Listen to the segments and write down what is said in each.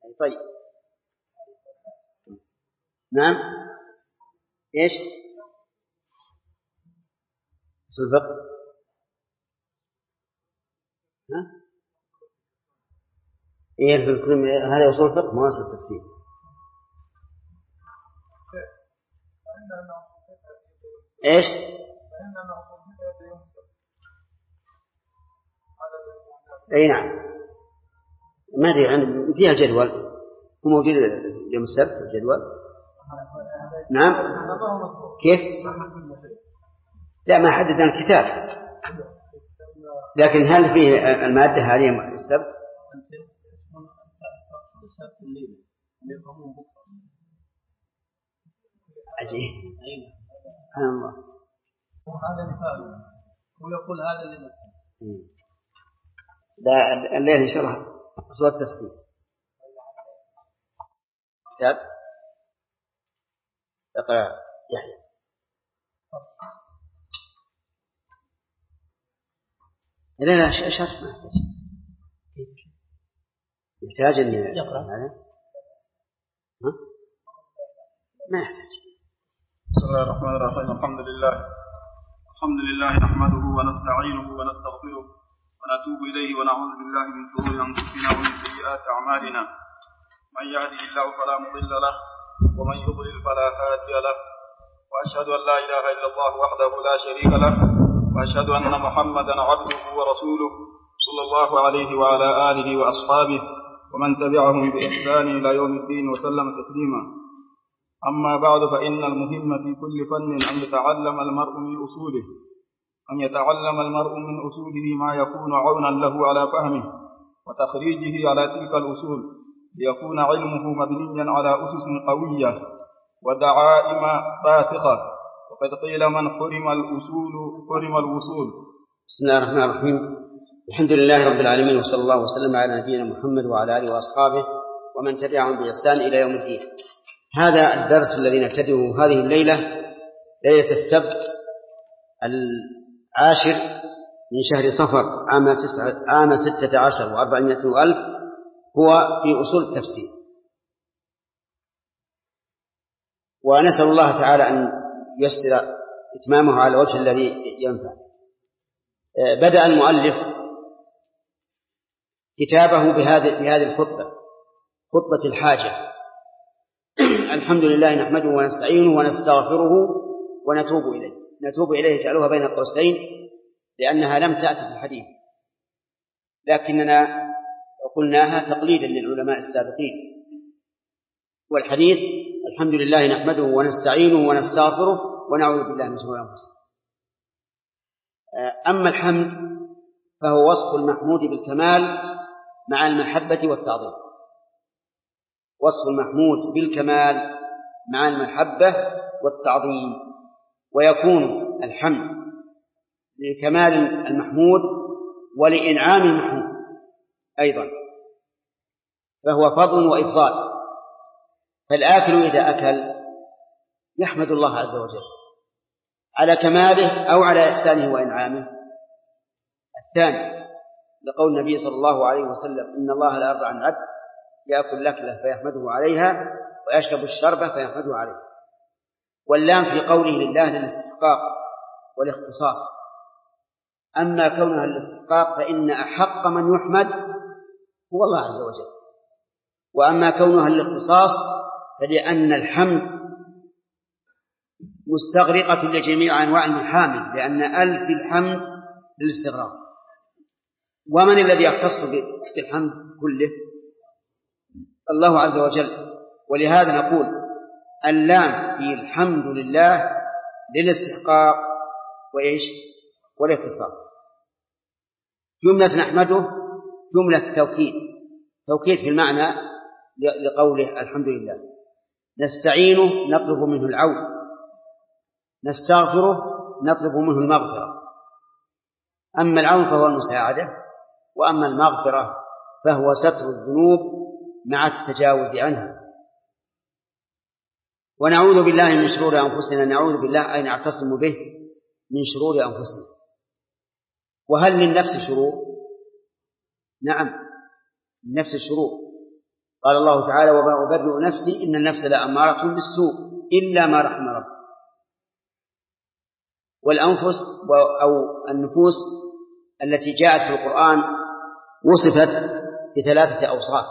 طيب نعم. إيش أصول الفقه؟ إيه هذا أصول الفقه ما أصل التفسير. إيش؟ أي نعم. ما أدري عن فيها جدول، هو موجود يوم السبت الجدول. نعم. كيف؟ لا ما حددنا الكتاب، لكن هل فيه المادة هذه السبت؟ عجيب. سبحان الله. وهذا مثال ويقول هذا اللي لا الليل إن شاء الله أصول التفسير كتاب اقرأ يحيى. لا شرح ما يحتاج أن يقرأ هذا ما يحتاج. بسم الله الرحمن الرحيم. الحمد لله نحمده ونستعينه ونستغفره ونتوب إليه ونعوذ بالله من شرور أنفسنا ومن سيئات أعمالنا. من يهده الله فلا مضل له ومن يضلل فلا هادي له، وأشهد أن لا إله إلا الله وحده لا شريك له، وأشهد أن محمدا عبده ورسوله صلى الله عليه وعلى آله وأصحابه ومن تبعهم بإحسان إلى يوم الدين وسلم تسليما. أما بعد، فإن المهم في كل فن أن يتعلم المرء من أصوله ما يكون عونا له على فهمه وتخريجه على تلك الأصول، ليكون علمه مبنيا على أسس قوية ودعائم باثقة. وقد قيل من حرم الأصول حرم الوصول. بسم الله الرحمن الرحيم. الحمد لله رب العالمين، وصلى الله وسلم على نبينا محمد وعلى آله وأصحابه ومن تبعهم بإحسان إلى يوم الدين. هذا الدرس الذي نبتدئه هذه الليلة، ليلة السبت 10 من شهر صفر عام 16 و400 ألف، هو في أصول التفسير. ونسأل الله تعالى أن يسر إتمامه على الوجه الذي ينفع. بدأ المؤلف كتابه بهذه الخطبة، خطبة الحاجة. الحمد لله نحمده ونستعينه ونستغفره ونتوب إليه جعلوها بين قوسين لأنها لم تأتي في الحديث، لكننا قلناها تقليدا للعلماء السابقين. والحديث الحمد لله نحمده ونستعينه ونستغفره ونعوذ بالله من شرور أنفسنا. أما الحمد فهو وصف المحمود بالكمال مع المحبة والتعظيم. وصف المحمود بالكمال مع المحبة والتعظيم، ويكون الحمد لكمال المحمود ولإنعام المحمود أيضا، فهو فضل وإفضال. فالآكل إذا أكل يحمد الله عز وجل على كماله أو على إحسانه وإنعامه. الثاني لقول النبي صلى الله عليه وسلم: إن الله لا يرضى عن عبد يأكل لكلة فيحمده عليها ويشرب الشربة فيحمده عليها. واللام في قوله لله للاستحقاق والاختصاص. أما كونها للاستحقاق فإن أحق من يحمد هو الله عز وجل، وأما كونها للاختصاص فلأن الحمد مستغرقة لجميع أنواع المحامد، لأن ألف الحمد للاستغراق. ومن الذي يختص بالحمد كله؟ الله عز وجل. ولهذا نقول اللام في الحمد لله للاستحقاق وإيش؟ والاختصاص. جملة نحمده جملة توكيد في المعنى لقوله الحمد لله. نستعينه نطلب منه العون، نستغفره نطلب منه المغفرة. أما العون فهو المساعدة، وأما المغفرة فهو ستر الذنوب مع التجاوز عنها. ونعوذ بالله من شرور أنفسنا، نعوذ بالله أي نعتصم به من شرور أنفسنا. وهل للنفس شرور؟ نعم، النفس شرور، قال الله تعالى وما أبرئ نفسي إن النفس لأمارة بالسوء إلا ما رحم ربي. والأنفس أو النفوس التي جاءت في القرآن وصفت ب3 أوصاف.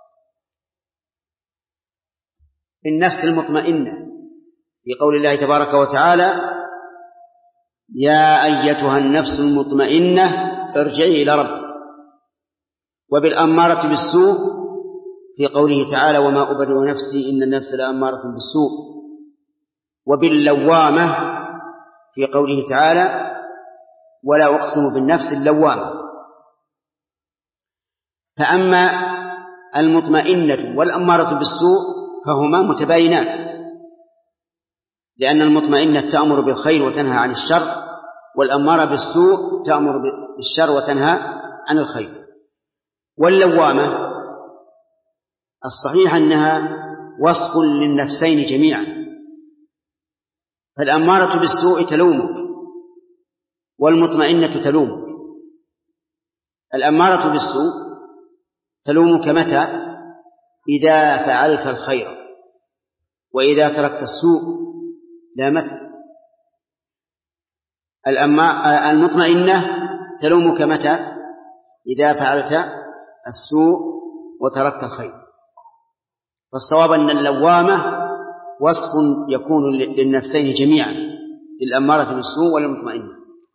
النفس المطمئنة في قول الله تبارك وتعالى يا أيتها النفس المطمئنة ارجعي إلى ربك. وبالأمارة بالسوء في قوله تعالى وما أبرئ نفسي إن النفس لأمارة بالسوء. وباللوامة في قوله تعالى ولا أقسم بالنفس اللوامة. فأما المطمئنة والأمارة بالسوء فهما متباينان، لأن المطمئنة تأمر بالخير وتنهى عن الشر، والأمارة بالسوء تأمر بالشر وتنهى عن الخير. واللوامة الصحيح أنها وصف للنفسين جميعا، فالأمارة بالسوء تلومك والمطمئنة تلومك. الأمارة بالسوء تلومك متى؟ إذا فعلت الخير، وإذا تركت السوء لامتك. المطمئنة تلومك متى؟ إذا فعلت السوء وتركت الخير. فالصواب أن اللوامة وصف يكون للنفسين جميعا، للأمارة بالسوء والمطمئنة.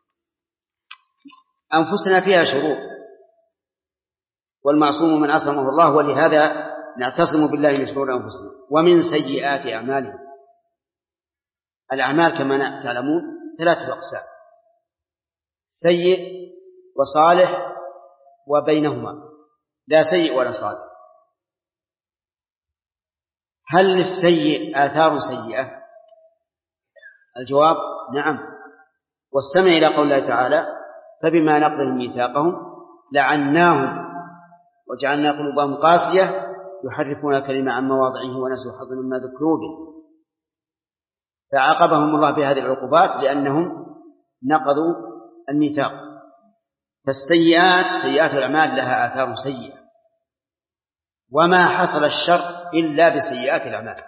أنفسنا فيها شرور، والمعصوم من عصمه الله، ولهذا نعتصم بالله من شرور أنفسنا ومن سيئات أعمالنا. الأعمال كما تعلمون 3 أقسام: سيء وصالح وبينهما، لا سيء ولا صالح. هل للسيء آثار سيئة؟ الجواب نعم. واستمع إلى قول الله تعالى فبما نقضهم ميثاقهم لعناهم وجعلنا قلوبهم قاسية يحرفون الكلمة عن مواضعه ونسوا حظا مما ذكروا به. فعاقبهم الله بهذه العقوبات لأنهم نقضوا الميثاق. فالسيئات سيئات الأعمال لها آثار سيئة، وما حصل الشر إلا بسيئات الأعمال.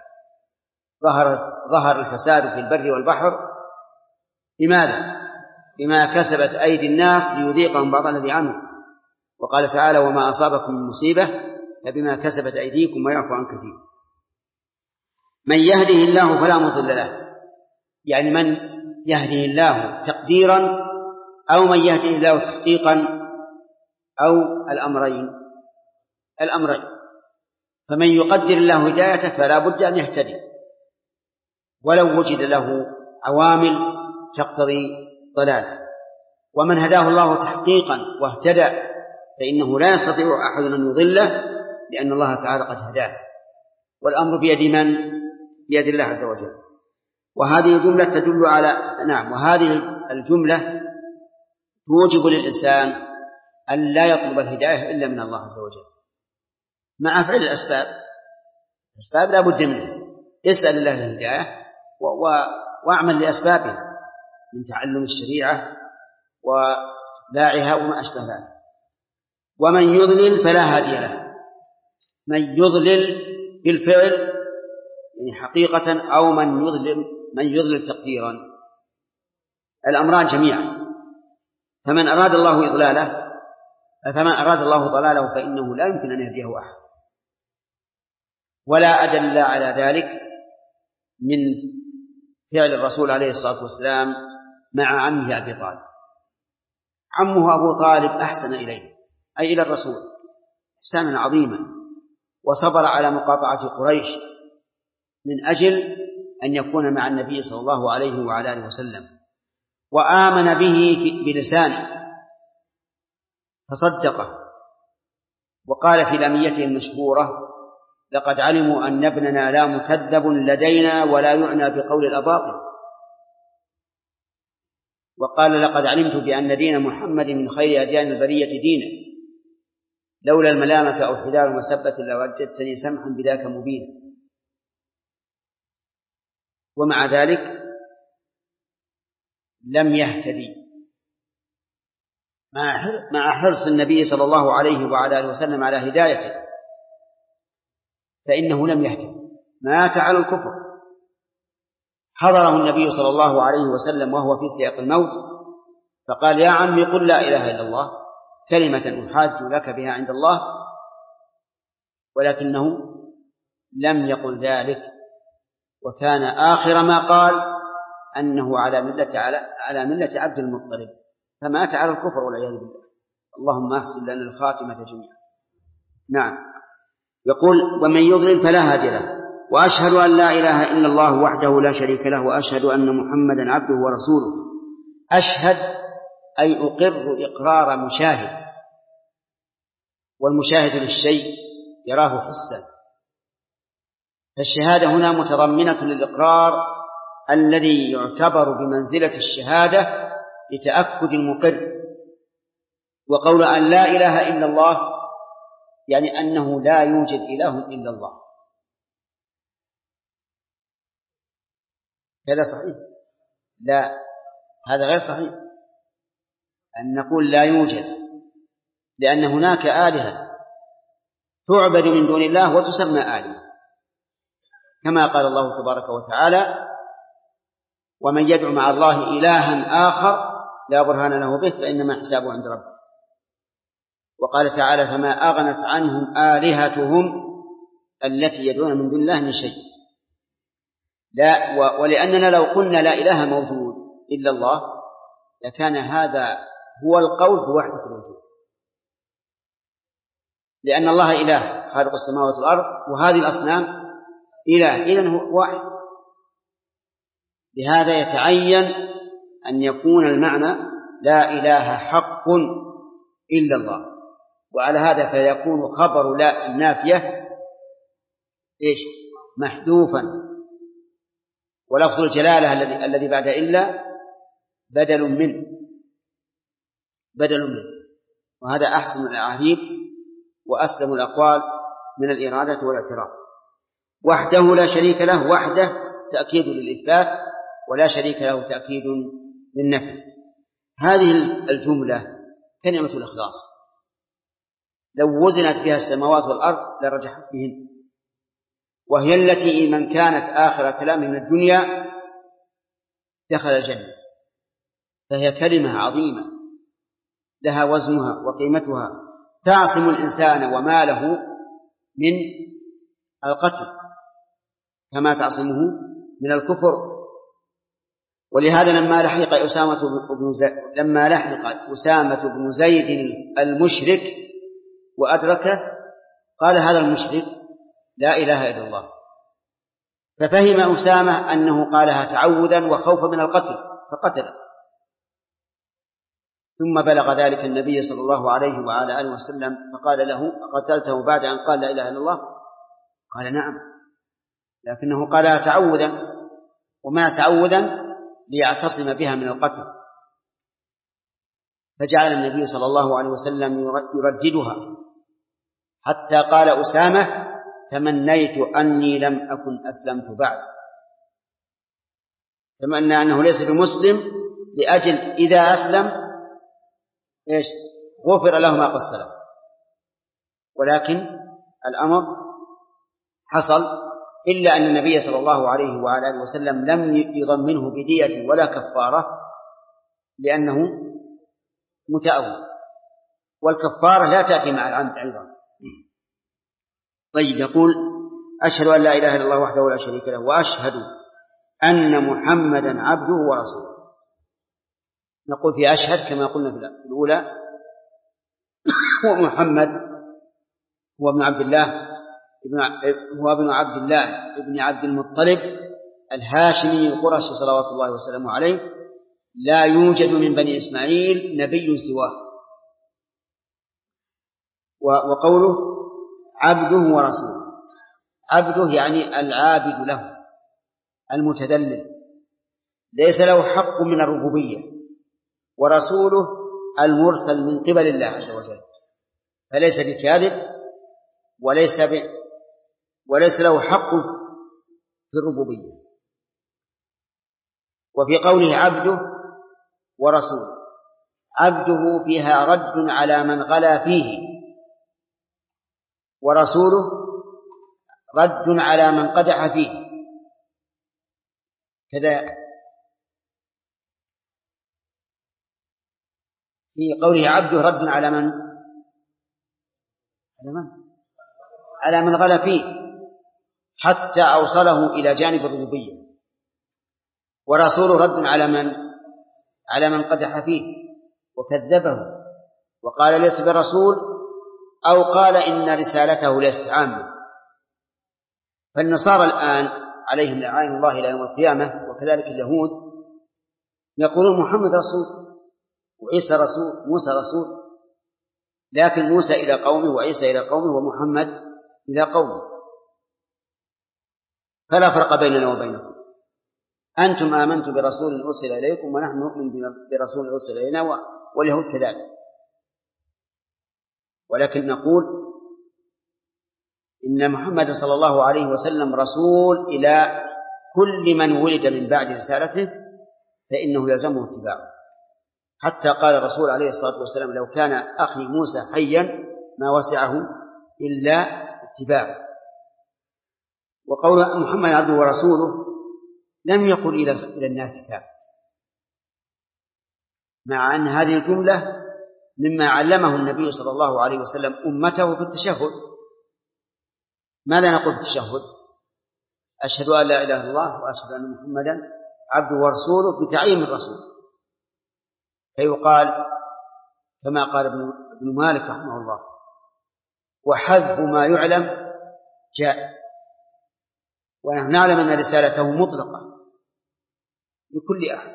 ظهر الفساد في البر والبحر لماذا؟ بما كسبت أيدي الناس ليذيقهم بعض الذي عملوا. وقال تعالى وما أصابكم من مصيبة فبما كسبت أيديكم ويعفو عن كثير. من يهده الله فلا مضل له، يعني من يهده الله تقديرا أو من يهده الله تحقيقا أو الأمرين. فمن يقدر الله هدايته فلا بد أن يهتدي، ولو وجد له عوامل تقتضي ضلاله. ومن هداه الله تحقيقا واهتدى فإنه لا يستطيع أحد أن يضله، لأن الله تعالى قد هداه. والأمر بيد من؟ بيد الله عز وجل. وهذه الجملة تدل على وهذه الجملة توجب للإنسان أن لا يطلب الهداية إلا من الله عز وجل، مع فعل الأسباب لا بد منه. اسأل الله الهداية واعمل لأسبابها من تعلم الشريعة واستتباعها وما أشبه ذلك. ومن يضلل فلا هادي له. من يضلل بالفعل يعني حقيقة، أو من يضلل تقديرا، الأمران جميعا. فمن أراد الله ضلاله فإنه لا يمكن أن يهديه أحد. ولا أدل على ذلك من فعل الرسول عليه الصلاة والسلام مع عمه أبي طالب. عمه أبو طالب أحسن إليه، أي إلى الرسول، إحسانا عظيما، وصبر على مقاطعة قريش من أجل أن يكون مع النبي صلى الله عليه وعلى آله وسلم، وآمن به بلسانه فصدقه، وقال في لاميته المشهورة لقد علموا أن ابننا لا مكذب لدينا ولا يعنى بقول الأباطل. وقال لقد علمت بأن دين محمد من خير أديان البرية دينا لولا الملامة أو حذار المسبة لوجدتني سمحا بذاك مبينا. ومع ذلك لم يهتدي مع حرص النبي صلى الله عليه وعلى آله وسلم على هدايته، فإنه لم يهتم، مات على الكفر. حضره النبي صلى الله عليه وسلم وهو في سياق الموت فقال: يا عمي قل لا إله إلا الله كلمة أحاج لك بها عند الله، ولكنه لم يقل ذلك، وكان آخر ما قال أنه على ملة عبد المطلب، فمات على الكفر والعياذ بالله. اللهم أحسن لنا الخاتمة جميعا. نعم. يقول: ومن يضلل فلا هادي له، وأشهد أن لا إله إلا الله وحده لا شريك له، وأشهد أن محمدا عبده ورسوله. أشهد أي أقر إقرار مشاهد، والمشاهد للشيء يراه حسا، فالشهادة هنا متضمنة للإقرار الذي يعتبر بمنزلة الشهادة لتأكد المقر. وقول أن لا إله إلا الله يعني أنه لا يوجد إله إلا الله. هذا صحيح؟ لا، هذا غير صحيح أن نقول لا يوجد، لأن هناك آلهة تعبد من دون الله وتسمى آلهة، كما قال الله تبارك وتعالى: ومن يدعو مع الله إلها آخر لا برهان له به فإنما حسابه عند ربه. وقال تعالى: فما أغنت عنهم آلهتهم التي يدعون من دون الله من شيء. لا، ولأننا لو قلنا لا إله موجود إلا الله لكان هذا هو القول بوحدة الوجود، لأن الله إله خالق السماوات والأرض، وهذه الأصنام إله، إذن هو واحد. لهذا يتعين أن يكون المعنى لا إله حق إلا الله، وعلى هذا فيكون خبر لا النافية محذوفا، ولفظ الجلالة الذي بعد إلا بدل منه، وهذا أحسن الأعاذيب وأسلم الأقوال من الإرادة والاعتراف. وحده لا شريك له، وحده تأكيد للإثبات، ولا شريك له تأكيد للنفي. هذه الجملة كلمة الإخلاص لو وزنت بها السماوات والأرض لرجحت بهن، وهي التي من كانت آخر كلامه من الدنيا دخل الجنة، فهي كلمة عظيمة لها وزنها وقيمتها، تعصم الإنسان وماله من القتل كما تعصمه من الكفر. ولهذا لما لحق أسامة بن زيد المشرك وأدركه قال: هذا المشرك لا إله إلا الله، ففهم أسامة أنه قالها تعوذا وخوفا من القتل فقتله. ثم بلغ ذلك النبي صلى الله عليه وعلى آله وسلم فقال له: أقتلته بعد أن قال لا إله إلا الله؟ قال: نعم، لكنه قالها تعوذا، وما تعوذا ليعتصم بها من القتل. فجعل النبي صلى الله عليه وسلم يرددها حتى قال أسامة: تمنيت أني لم أكن أسلمت بعد. تمنى أنه ليس بمسلم لأجل إذا أسلم غفر له ما قد سلف. ولكن الأمر حصل، إلا أن النبي صلى الله عليه وعلى آله وسلم لم يضمنه بدية ولا كفارة لأنه متأول، والكفارة لا تأتي مع العمد أيضا. طيب، يقول: أشهد أن لا إله إلا الله وحده لا شريك له، وأشهد أن محمدا عبده ورسوله. نقول في أشهد كما قلنا في الأولى، ومحمد هو ابن عبد الله ابن عبد المطلب الهاشمي القرشي صلوات الله وسلامه عليه، لا يوجد من بني إسماعيل نبي سواه. وقوله عبده ورسوله، عبده يعني العابد له المتذلل، ليس له حق من الربوبية، ورسوله المرسل من قبل الله عز وجل، فليس بكاذب وليس له حق في الربوبية. وفي قوله عبده ورسوله، عبده فيها رد على من غلا فيه، ورسوله رد على من قدح فيه، كذا في قوله عبده رد على من غلا فيه حتى أوصله إلى جانب الربوبية. ورسول رد على من قدح فيه وكذبه وقال ليس برسول، أو قال إن رسالته ليست عامة. فالنصارى الآن عليهم لعائن الله إلى يوم القيامة، وكذلك اليهود، يقولون محمد رسول وعيسى رسول، موسى رسول، لكن موسى إلى قومه وعيسى إلى قومه ومحمد إلى قومه، فلا فرق بيننا وبينكم. أنتم آمنتم برسول أرسل إليكم ونحن نؤمن برسول أرسل إلينا، واليهود كذلك. ولكن نقول إن محمد صلى الله عليه وسلم رسول إلى كل من ولد من بعد رسالته، فإنه يلزمه اتباعه. حتى قال الرسول عليه الصلاة والسلام: لو كان أخي موسى حيا ما وسعه إلا اتباعه. وقول محمد عبده ورسوله لم يقل إلى الناس كافة، مع أن هذه الجملة مما علمه النبي صلى الله عليه وسلم أمته في التشهد. ماذا نقول في التشهد؟ أشهد أن لا إله إلا الله وأشهد أن محمدا عبده ورسوله، بتعيين الرسول. فيقال كما قال ابن مالك رحمه الله: وحذف ما يعلم جائز. ونحن نعلم أن رسالته مطلقة لكل أحد،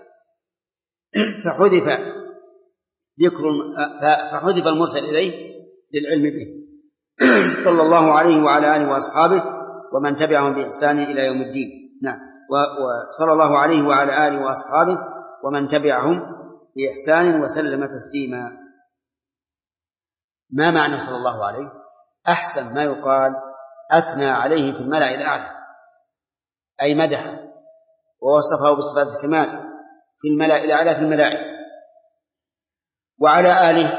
فحذف المرسل إليه للعلم به صلى الله عليه وعلى آله وأصحابه ومن تبعهم بإحسان إلى يوم الدين. نعم، وصلى الله عليه وعلى آله وأصحابه ومن تبعهم بإحسان وسلم تسليما. ما معنى صلى الله عليه؟ أحسن ما يقال أثنى عليه في الملأ الأعلى، أي مدح ووصفه بصفات الكمال في الملأ الأعلى في الملائكة. وعلى آله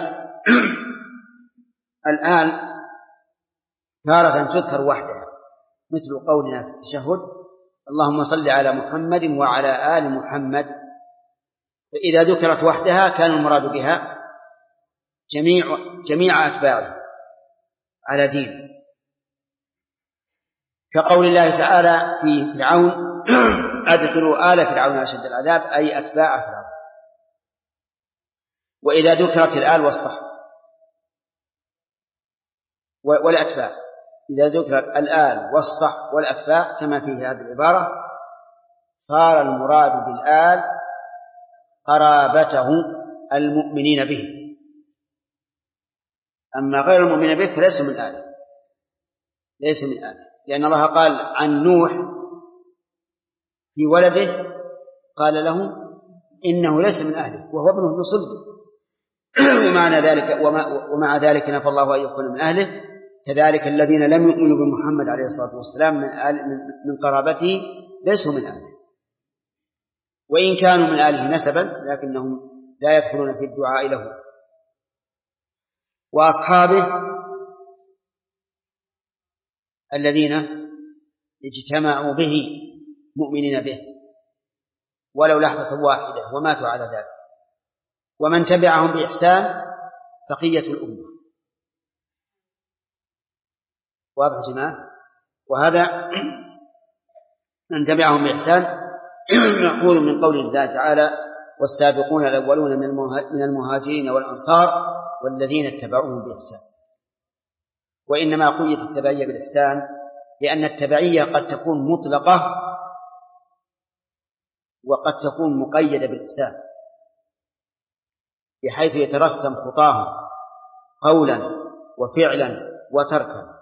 الآن تارة تذكر وحدها، مثل قولنا في التشهد: اللهم صل على محمد وعلى آل محمد. فإذا ذكرت وحدها كان المراد بها جميع أتباعه على دين، كقول الله تعالى في فرعون: أدخلوا آل فرعون أشد العذاب، أي أتباع فرعون. وإذا ذكرت الآل والصحب والأتباع، إذا ذكرت الآل والصحب والأتباع كما في هذه العبارة، صار المراد بالآل قرابته المؤمنين به، أما غير المؤمنين به فليسوا من آله، ليسوا من آله. لأن الله قال عن نوح في ولده، قال له إنه ليس من أهله وهو ابنه بصلبه. ومع ذلك نفى الله أن يكون من أهله. كذلك الذين لم يؤمنوا بمحمد عليه الصلاة والسلام من قرابته ليسوا من أهله، وإن كانوا من آله نسبا لكنهم لا يدخلون في الدعاء له. وأصحابه الذين اجتمعوا به مؤمنين به ولو لحظة واحدة وماتوا على ذلك. ومن تبعهم بإحسان بقية الأمة. واضح يا جماعة؟ وهذا من تبعهم بإحسان مأخوذ من قول الله تعالى: والسابقون الأولون من المهاجرين والأنصار والذين اتبعوهم بإحسان. وإنما قيدت التبعية بالإحسان لأن التبعية قد تكون مطلقة وقد تكون مقيدة بالإحسان، بحيث يترسم خطاهم قولا وفعلا وتركا.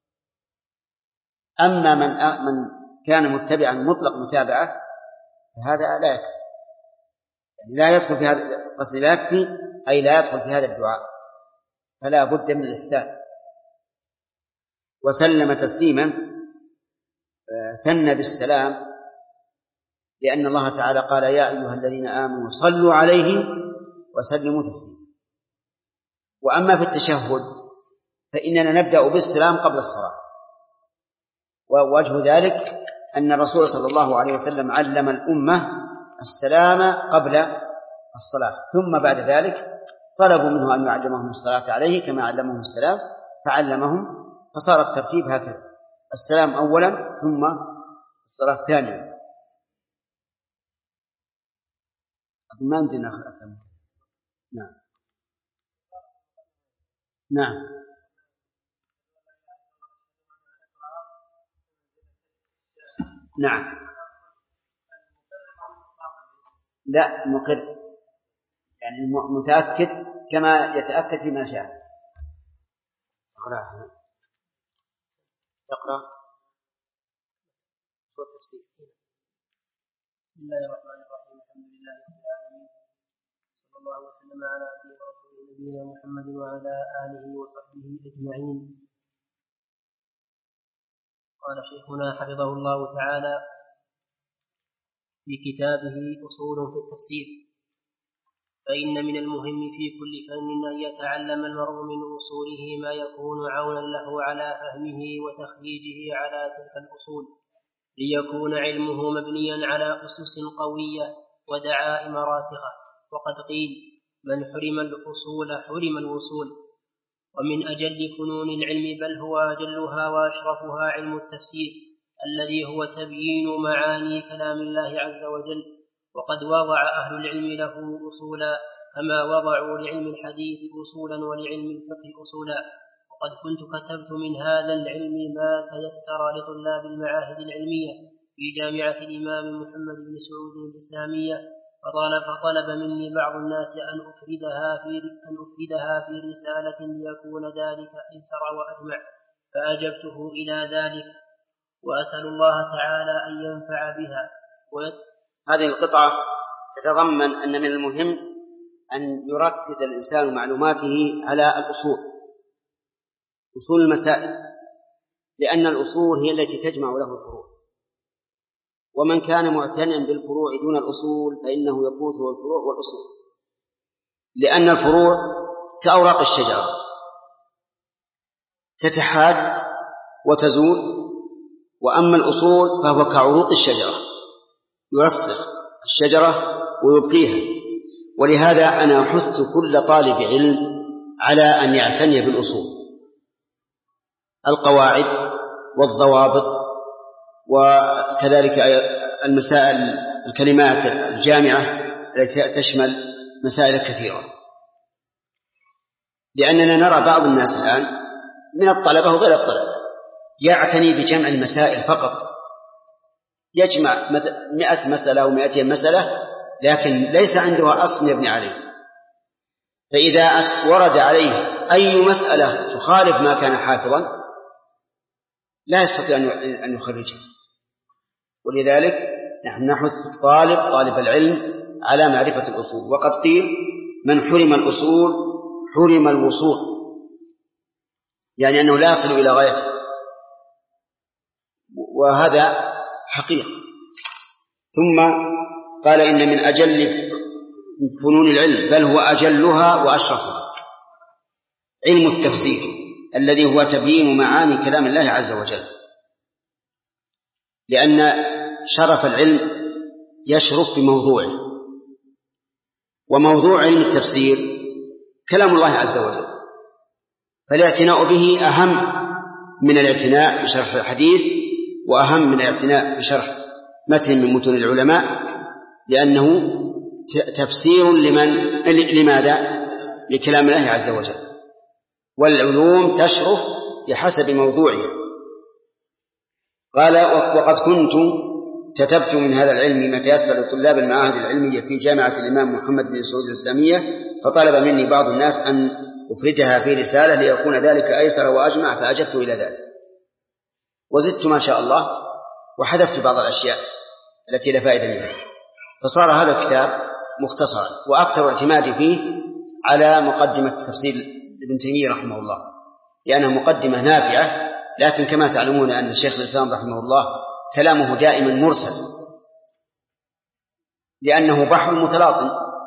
أما من كان متبعا مطلق متابعة فهذا لا يكفي، يعني لا يدخل في هذا قصد، لا يكفي أي لا يدخل في هذا الدعاء، فلا بد من الإحسان. وسلم تسليما ثنى بالسلام، لأن الله تعالى قال: يا أيها الذين آمنوا صلوا عليه وسلموا تسليما. وأما في التشهد فإننا نبدأ بالسلام قبل الصلاة، ووجه ذلك أن الرسول صلى الله عليه وسلم علم الأمة السلام قبل الصلاة، ثم بعد ذلك طلبوا منه أن يعلمهم الصلاة عليه كما علمهم السلام فعلمهم، فصار الترتيب هكذا: السلام أولا ثم الصلاة ثانيا. ما عندنا أكمل. نعم نعم نعم. لا، مقر، يعني متأكد كما يتأكد فيما شاء. تقرأ بسم الله الرحمن الرحيم. الحمد لله رب العالمين، صلى الله وسلم على عبده ورسوله نبينا محمد وعلى آله وصحبه أجمعين. قال شيخنا حفظه الله تعالى في كتابه أصول في التفسير: فإن من المهم في كل فن أن يتعلم المرء من أصوله ما يكون عونا له على فهمه وتخريجه على تلك الأصول، ليكون علمه مبنيا على أسس قوية ودعائم راسخة. وقد قيل: من حرم الأصول حرم الوصول. ومن أجل فنون العلم بل هو أجلها وأشرفها علم التفسير، الذي هو تبيين معاني كلام الله عز وجل. وقد وضع أهل العلم له أصولا كما وضعوا لعلم الحديث أصولا ولعلم الفقه أصولا. وقد كنت كتبت من هذا العلم ما تيسر لطلاب المعاهد العلمية في جامعة الإمام محمد بن سعود الإسلامية، فطلب مني بعض الناس أن أفردها في رسالة ليكون ذلك أيسر وأجمع، فأجبته إلى ذلك، وأسأل الله تعالى أن ينفع بها. هذه القطعة تتضمن أن من المهم أن يركز الإنسان معلوماته على الأصول، أصول المسائل، لأن الأصول هي التي تجمع له الفروع، ومن كان معتنيا بالفروع دون الأصول فإنه يفوته الفروع والأصول، لأن الفروع كأوراق الشجرة تتحاد وتزول، وأما الأصول فهو كعروق الشجرة يرسخ الشجرة ويبقيها. ولهذا أنا أحث كل طالب علم على أن يعتني بالأصول، القواعد والضوابط، وكذلك المسائل الكلمات الجامعة التي تشمل مسائل كثيرة. لأننا نرى بعض الناس الآن من الطلبة وغير الطلبة يعتني بجمع المسائل فقط، يجمع 100 مسألة أو 200 مسألة، لكن ليس عنده أصل يبني عليه. فإذا ورد عليه أي مسألة تخالف ما كان حافظا لا يستطيع أن يخرجها. ولذلك نحن نحث طالب العلم على معرفة الأصول. وقد قيل: من حرم الأصول حرم الوصول، يعني أنه لا يصل إلى غايته، وهذا حقيقة. ثم قال: إن من أجل فنون العلم بل هو أجلها وأشرفها علم التفسير، الذي هو تبيين معاني كلام الله عز وجل، لأن شرف العلم يشرف بموضوعه، وموضوع علم التفسير كلام الله عز وجل، فالاعتناء به أهم من الاعتناء بشرح الحديث، وأهم من الاعتناء بشرح متن من متون العلماء، لأنه تفسير لماذا؟ لكلام الله عز وجل. والعلوم تشرف بحسب موضوعها. قال: وقد كنت كتبت من هذا العلم ما تيسر لطلاب المعاهد العلمية في جامعة الإمام محمد بن سعود الإسلامية، فطلب مني بعض الناس أن أفردها في رسالة ليكون ذلك أيسر وأجمع، فأجبت إلى ذلك، وزدت ما شاء الله وحذفت بعض الأشياء التي لا فائدة منها، فصار هذا الكتاب مختصرا، وأكثر اعتمادي فيه على مقدمة تفسير ابن تيمية رحمه الله، لأنها مقدمة نافعة. لكن كما تعلمون أن الشيخ الإسلام رحمه الله كلامه دائما مرسل، لأنه بحر متلاطم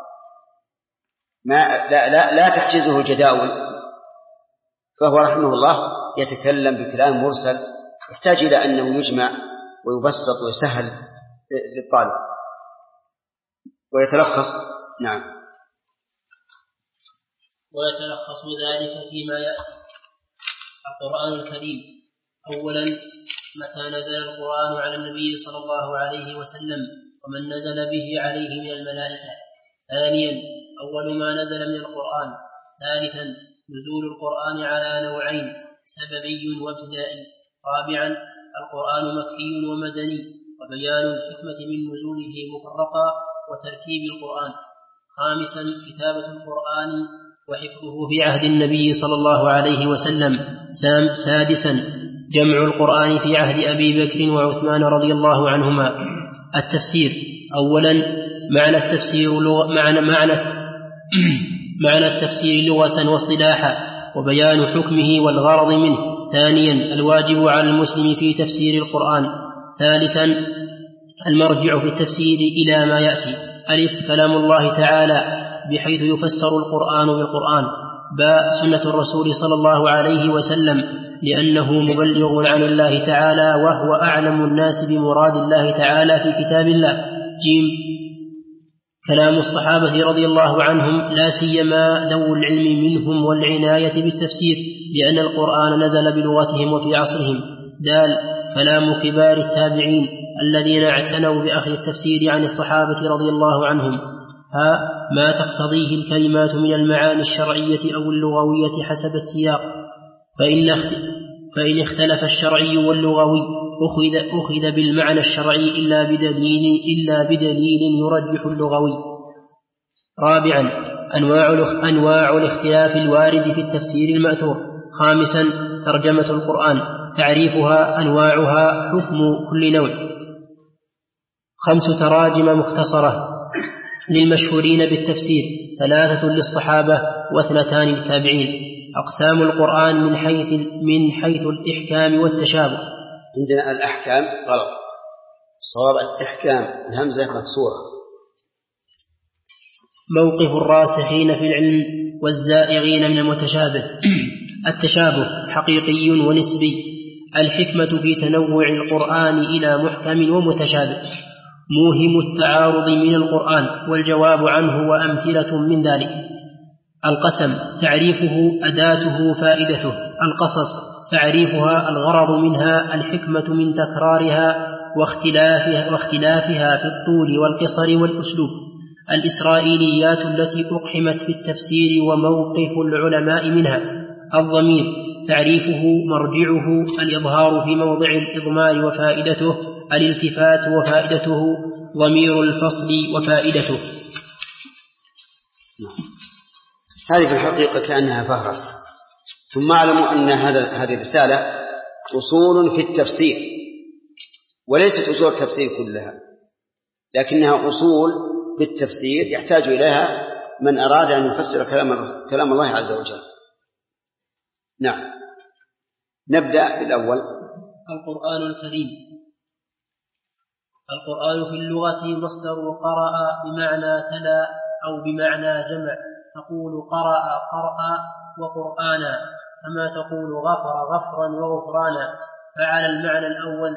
لا تحجزه الجداول، فهو رحمه الله يتكلم بكلام مرسل يحتاج إلى أنه يجمع ويبسط ويسهل للطالب ويتلخص. نعم. ويتلخص ذلك فيما يأتي. القرآن الكريم: أولا، متى نزل القرآن على النبي صلى الله عليه وسلم ومن نزل به عليه من الملائكة. ثانيا، أول ما نزل من القرآن. ثالثا، نزول القرآن على نوعين: سببي وابتدائي. رابعا، القرآن مكي ومدني، وبيان الحكمة من نزوله مفرقا وترتيب القرآن. خامسا، كتابة القرآن وحفظه في عهد النبي صلى الله عليه وسلم. سادسا، جمع القرآن في عهد أبي بكر وعثمان رضي الله عنهما. التفسير: أولا، معنى التفسير لغة واصطلاحا وبيان حكمه والغرض منه. ثانيا، الواجب على المسلم في تفسير القرآن. ثالثا، المرجع في التفسير إلى ما يأتي: ألف، كلام الله تعالى بحيث يفسر القرآن بالقرآن. باء، سنة الرسول صلى الله عليه وسلم لأنه مبلغ عن الله تعالى وهو أعلم الناس بمراد الله تعالى في كتاب الله. جيم، كلام الصحابة رضي الله عنهم لا سيما ذو العلم منهم والعناية بالتفسير لأن القرآن نزل بلغتهم وفي عصرهم. دال، كلام كبار التابعين الذين اعتنوا بأخذ التفسير عن الصحابة رضي الله عنهم. ها، ما تقتضيه الكلمات من المعاني الشرعية أو اللغوية حسب السياق، فإن اختلف الشرعي واللغوي أخذ بالمعنى الشرعي إلا بدليل يرجح اللغوي. رابعا، أنواع الاختلاف الوارد في التفسير المأثور. خامسا، ترجمة القرآن، تعريفها، أنواعها، حكم كل نوع. 5 تراجم مختصرة للمشهورين بالتفسير، 3 للصحابة و2 للتابعين. أقسام القرآن من حيث الإحكام والتشابه. عندنا الأحكام غلط، صواب الإحكام، الهمزة مكسورة. موقف الراسخين في العلم والزائغين من المتشابه. التشابه حقيقي ونسبي. الحكمة في تنوع القرآن إلى محكم ومتشابه. موهم التعارض من القرآن والجواب عنه وأمثلة من ذلك. القسم، تعريفه، أداته، فائدته. القصص، تعريفها، الغرض منها، الحكمة من تكرارها واختلافها في الطول والقصر والأسلوب. الإسرائيليات التي أقحمت في التفسير وموقف العلماء منها. الضمير، تعريفه، مرجعه، الإظهار في موضع الإضمار وفائدته، الالتفات وفائدته، ضمير الفصل وفائدته. هذه في الحقيقة كأنها فهرس. ثم اعلموا أن هذه الرسالة أصول في التفسير، وليست أصول التفسير كلها، لكنها أصول في التفسير يحتاج إليها من أراد أن يفسر كلام الله عز وجل. نعم، نبدأ بالأول. القرآن الكريم. القرآن في اللغة مصدر قرأ بمعنى تلا أو بمعنى جمع. تقول قرأ قرأ وقرآنا، كما تقول غفر غفرا وغفرانا. فعلى المعنى الأول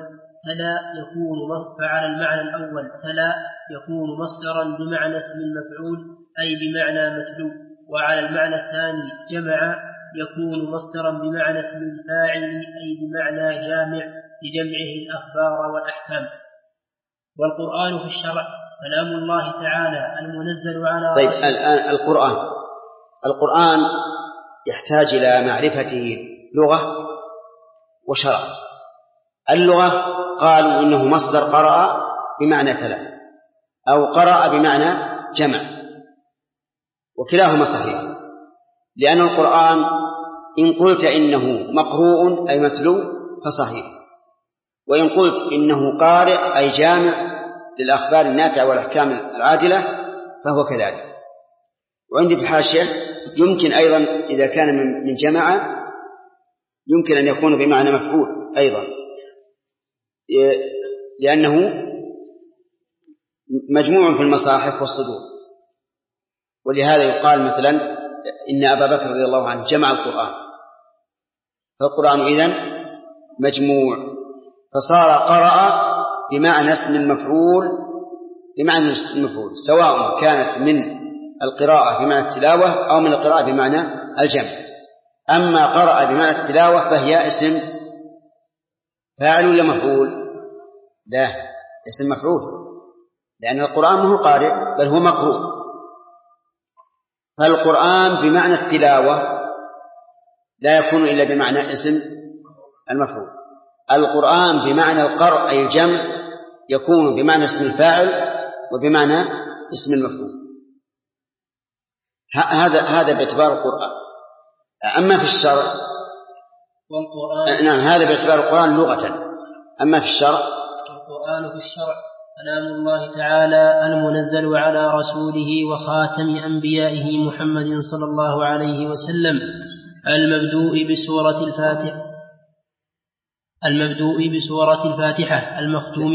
تلا يكون مصدرا بمعنى اسم المفعول أي بمعنى متلو. وعلى المعنى الثاني جمع يكون مصدرا بمعنى اسم الفاعل أي بمعنى جامع لجمعه الأخبار والأحكام. والقرآن في الشرع كلام الله تعالى المنزل على طيب، الآن القرآن يحتاج إلى معرفته لغة وشرع. اللغة قالوا إنه مصدر قرأ بمعنى تلا أو قرأ بمعنى جمع، وكلاهما صحيح، لأن القرآن إن قلت إنه مقروء أي متلو فصحيح، وإن قلت إنه قارئ أي جامع للأخبار النافعة والأحكام العادلة فهو كذلك. وعندي في الحاشية يمكن أيضا إذا كان من جماعة يمكن أن يكون بمعنى مفعول أيضا، لأنه مجموع في المصاحف والصدور. ولهذا يقال مثلا إن أبا بكر رضي الله عنه جمع القرآن، فالقرآن إذن مجموع فصار قرأ بمعنى اسم المفعول سواء كانت من القراءة بمعنى التلاوة أو من القراءة بمعنى الجمع. أما قرأ بمعنى التلاوة فهي اسم فاعل ولا مفعول؟ لا، اسم مفعول، لأن القرآن ما هو قارئ بل هو مقروء. فالقرآن بمعنى التلاوة لا يكون إلا بمعنى اسم المفعول. القرآن بمعنى القرء أي الجمع يكون بمعنى اسم الفاعل وبمعنى اسم المفعول. هذا باعتبار القرآن. أما في الشرع نعم، هذا باعتبار القرآن لغة. أما في الشرع القرآن في الشرع كلام الله تعالى المنزل على رسوله وخاتم أنبيائه محمد صلى الله عليه وسلم المبدوء بسورة الفاتحة المختوم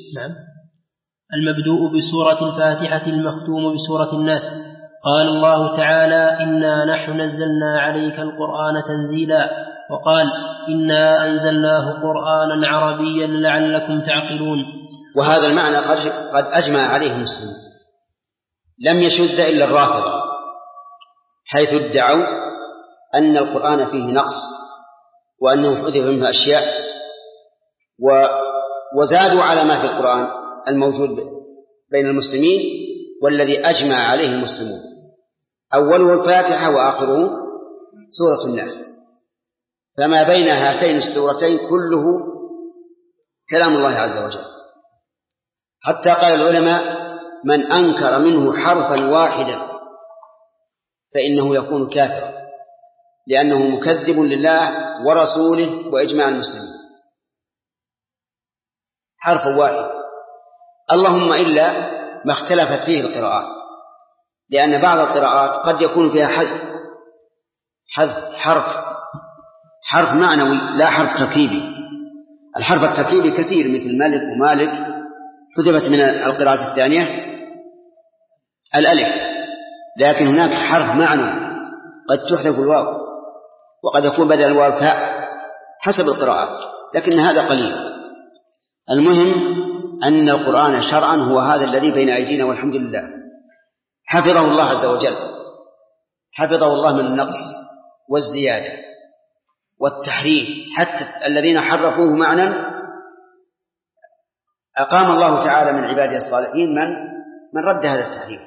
المبدوء بسورة الفاتحة المختوم بسورة الناس. قال الله تعالى إنا نحن نزلنا عليك القرآن تنزيلا، وقال إنا أنزلناه قرآنا عربيا لعلكم تعقلون. وهذا المعنى قد أجمع عليه المسلمون، لم يشذ إلا الرافضة حيث ادعوا أن القرآن فيه نقص وأنه حذف منه أشياء، وزادوا على ما في القرآن الموجود بين المسلمين والذي أجمع عليه المسلمون، أوله الفاتحة وآخره سورة الناس، فما بين هاتين السورتين كله كلام الله عز وجل. حتى قال العلماء من أنكر منه حرفا واحدا فإنه يكون كافرا، لأنه مكذب لله ورسوله وإجماع المسلمين. حرف واحد، اللهم إلا ما اختلفت فيه القراءات، لأن بعض القراءات قد يكون فيها حذف حرف معنوي لا حرف تركيبي. الحرف التركيبي كثير مثل ملك ومالك حذفت من القراءة الثانية الألف، لكن هناك حرف معنوي قد تحذف الواو وقد يكون بدل الواو فاء حسب القراءات، لكن هذا قليل. المهم أن القرآن شرعا هو هذا الذي بين أيدينا والحمد لله، حفظه الله عز وجل، حفظه الله من النقص والزيادة والتحريف، حتى الذين حرفوه معنى أقام الله تعالى من عباده الصالحين من رد هذا التحريف.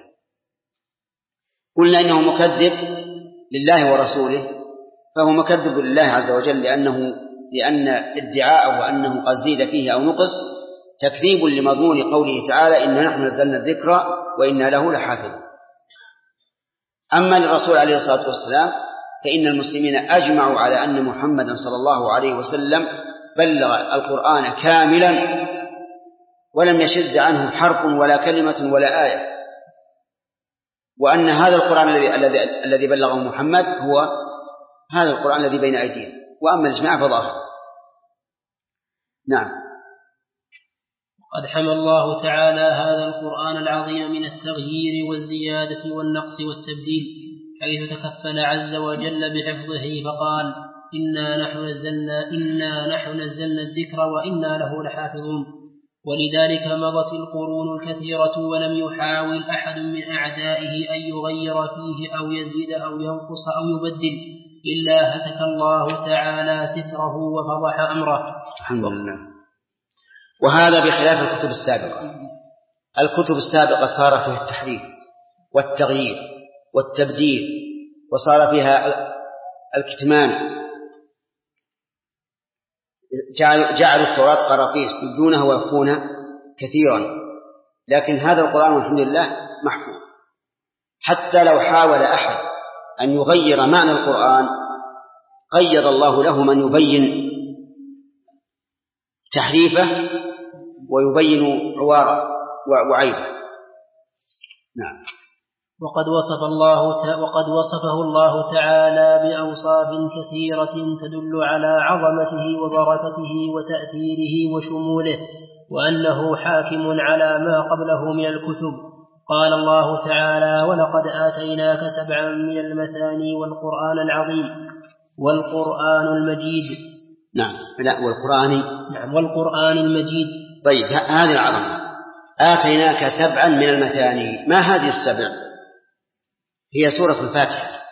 قلنا إنه مكذب لله ورسوله، فهو مكذب لله عز وجل لأن ادعاءه أنه قد زيد فيه أو نقص تكذيب لمضمون قوله تعالى إنا نحن نزلنا الذكر وإنا له لحافظون. أما للرسول عليه الصلاة والسلام فإن المسلمين أجمعوا على أن محمدا صلى الله عليه وسلم بلغ القرآن كاملا ولم يشذ عنه حرف ولا كلمة ولا آية، وأن هذا القرآن الذي بلغه محمد هو هذا القرآن الذي بين أيدينا، وأما الإجماع فظاهر. نعم. قد حمى الله تعالى هذا القرآن العظيم من التغيير والزيادة والنقص والتبديل، حيث تكفل عز وجل بحفظه فقال إنا نحن نزلنا الذكر وإنا له لحافظون. ولذلك مضت القرون الكثيرة ولم يحاول أحد من أعدائه أن يغير فيه أو يزيد أو ينقص أو يبدل إلا هتك الله تعالى ستره وفضح أمره. الحمد لله. وهذا بخلاف الكتب السابقة. الكتب السابقة صار فيها التحريف والتغيير والتبديل، وصار فيها الكتمان، جعلوا التوراة قراطيس يبدونها ويكون كثيرا، لكن هذا القرآن والحمد لله محفوظ. حتى لو حاول أحد أن يغير معنى القرآن قيض الله له من يبين تحريفه ويبين عواره وعيبه. نعم. وقد وصفه الله تعالى بأوصاف كثيرة تدل على عظمته وبركته وتأثيره وشموله، وأنه حاكم على ما قبله من الكتب. قال الله تعالى ولقد آتيناك 7 من المثاني والقرآن العظيم والقرآن المجيد. نعم. لا والقرآن. نعم والقرآن المجيد. طيب هذه العظمة. آتيناك 7 من المثاني. ما هذه 7؟ هي سورة الفاتحة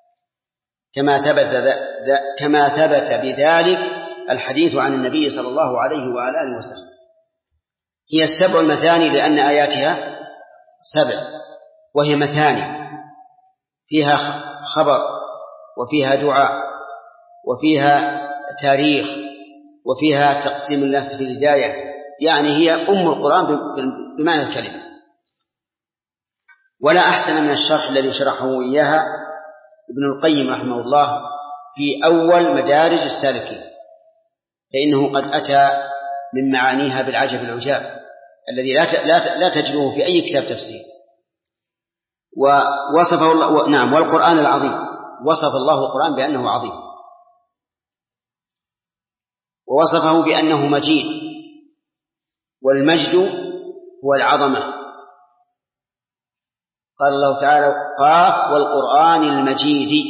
كما ثبت بذلك الحديث عن النبي صلى الله عليه وعلى آله وسلم. هي 7 المثاني لأن آياتها 7 وهي مثاني، فيها خبر وفيها دعاء وفيها تاريخ وفيها تقسيم الناس في الهداية، يعني هي أم القرآن بمعنى الكلمة. ولا أحسن من الشرح الذي شرحه إياها ابن القيم رحمه الله في أول مدارج السالكين، فإنه قد أتى من معانيها بالعجب العجاب الذي لا تجده في أي كتاب تفسير. ووصفه الله نعم والقرآن العظيم، وصف الله القرآن بأنه عظيم، ووصفه بأنه مجيد، والمجد هو العظمة. قال الله تعالى قاف والقرآن المجيد،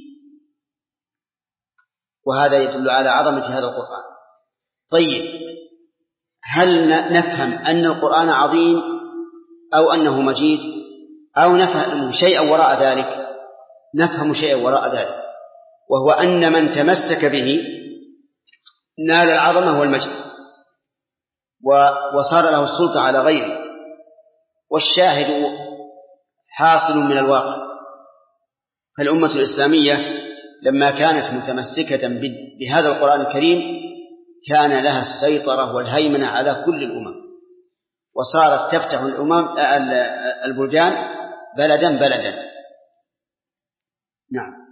وهذا يدل على عظمة هذا القرآن. طيب هل نفهم أن القرآن عظيم أو أنه مجيد، أو نفهم شيئا وراء ذلك؟ نفهم شيئا وراء ذلك، وهو أن من تمسك به نال العظمة والمجد وصار له السلطة على غيره. والشاهد حاصل من الواقع، فالأمة الإسلامية لما كانت متمسكة بهذا القرآن الكريم كان لها السيطرة والهيمنة على كل الأمم، وصارت تفتح البلدان بلدا بلدا. نعم.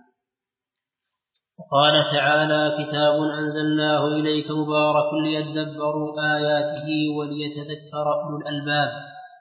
وقال تعالى كتاب أنزلناه إليك مبارك ليدبروا آياته وليتذكر أولو الألباب.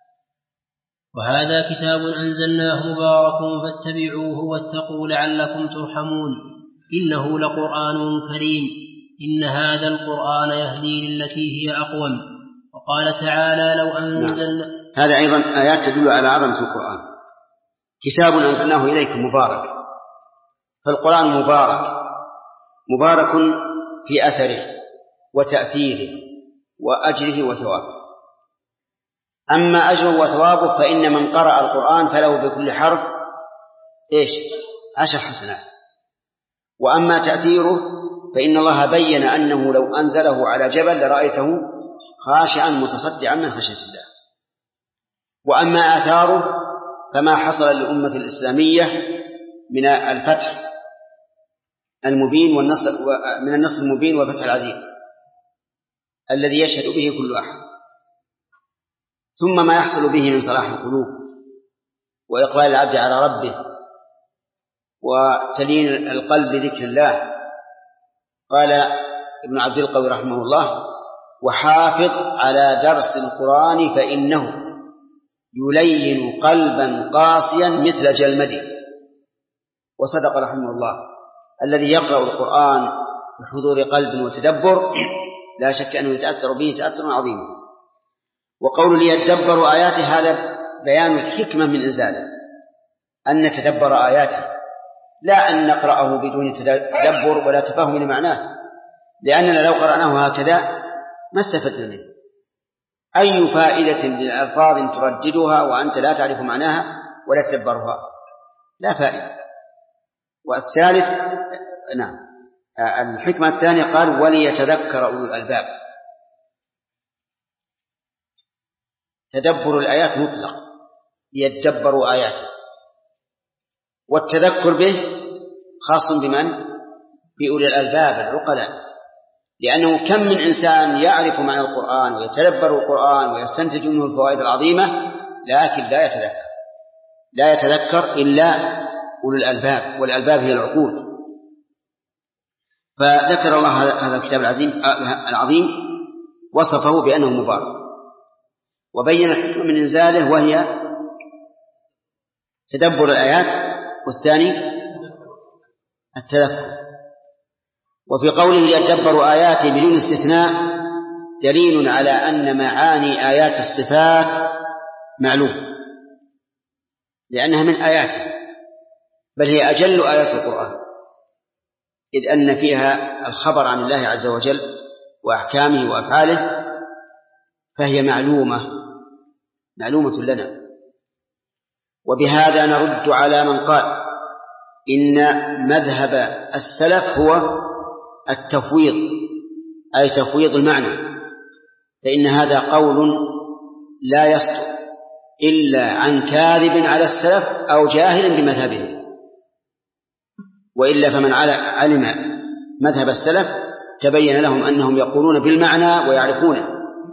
وهذا كتاب أنزلناه مبارك فاتبعوه واتقوا لعلكم ترحمون إنه لقرآن كريم إن هذا القرآن يهدي للتي هي أقوم. وقال تعالى لو أنزلنا هذا أيضا آيات تدل على عظمة القرآن. كتاب أنزلناه إليك مبارك، فالقرآن مبارك في أثره وتأثيره وأجره وثوابه. أما أجره وثوابه فإن من قرأ القرآن فله بكل حرف 10 حسنات. وأما تأثيره فإن الله بين أنه لو أنزله على جبل لرأيته خاشعا متصدعا من خشية الله. وأما آثاره فما حصل للأمة الإسلامية من الفتح المبين والنصر من النصر المبين والفتح العزيز الذي يشهد به كل أحد، ثم ما يحصل به من صلاح القلوب وإقبال العبد على ربه وتلين القلب بذكر الله. قال ابن عبد القوي رحمه الله وحافظ على درس القرآن فإنه يلين قلبا قاسيا مثل جلمده. وصدق رحمه الله. الذي يقرأ القرآن بحضور قلب وتدبر لا شك أنه يتأثر به تأثرا عظيما. وقول ليتدبروا آياته هذا بيان الحكمة من إنزاله، أن نتدبر آياته لا أن نقرأه بدون تدبر ولا تفهم لمعناه، لأننا لو قرأناه هكذا ما استفدنا منه. أي فائدة للألفاظ ترددها وأنت لا تعرف معناها ولا تدبرها؟ لا فائدة. والثالث الحكمة الثانية قال وليتذكر أولو الألباب. تدبر الآيات مطلق ليتدبروا آياته، والتذكر به خاص بمن؟ بأولي الألباب العقلاء، لأنه كم من إنسان يعرف معنى القرآن ويتدبر القرآن ويستنتج منه الفوائد العظيمة لكن لا يتذكر إلا أولي الألباب، والألباب هي العقول. فذكر الله هذا الكتاب العظيم وصفه بأنه مبارك، وبين الحكمة من إنزاله وهي تدبر الآيات، والثاني التذكر. وفي قوله ليتدبروا آياته بدون استثناء دليل على أن معاني آيات الصفات معلوم، لأنها من آياته، بل هي أجل آيات القرآن. إذ أن فيها الخبر عن الله عز وجل وأحكامه وأفعاله، فهي معلومة لنا. وبهذا نرد على من قال إن مذهب السلف هو التفويض، أي تفويض المعنى، فإن هذا قول لا يصدر إلا عن كاذب على السلف أو جاهل بمذهبه، وإلا فمن علم مذهب السلف تبين لهم أنهم يقولون بالمعنى ويعرفونه.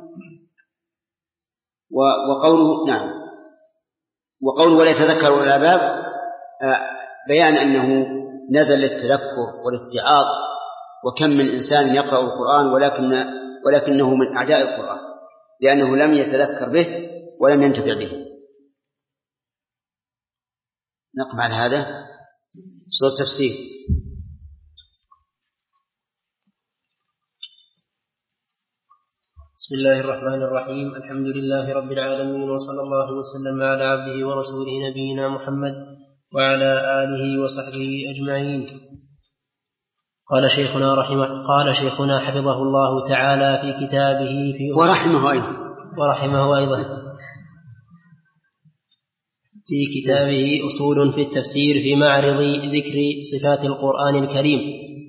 وقوله نعم، وقوله ولا يتذكر الألباب بيان أنه نزل للتذكر والاتعاظ، وكم من إنسان يقرأ القرآن ولكنه من أعداء القرآن لأنه لم يتذكر به ولم ينتفع به. نقف على هذا. سورة التفسير. بسم الله الرحمن الرحيم. الحمد لله رب العالمين، وصلى الله وسلم على عبده ورسوله نبينا محمد وعلى آله وصحبه أجمعين. قال شيخنا حفظه الله تعالى في كتابه ورحمه أيضا في كتابه أصول في التفسير في معرض ذكر صفات القرآن الكريم.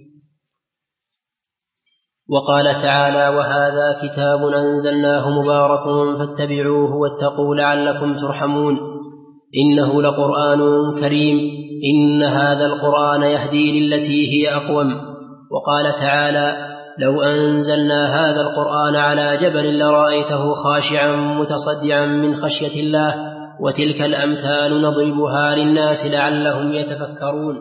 وقال تعالى: وهذا كتاب أنزلناه مبارك فاتبعوه واتقوا لعلكم ترحمون إنه لقرآن كريم إن هذا القرآن يهدي للتي هي أقوم. وقال تعالى: لو أنزلنا هذا القرآن على جبل لرأيته خاشعا متصدعا من خشية الله وتلك الأمثال نضربها للناس لعلهم يتفكرون.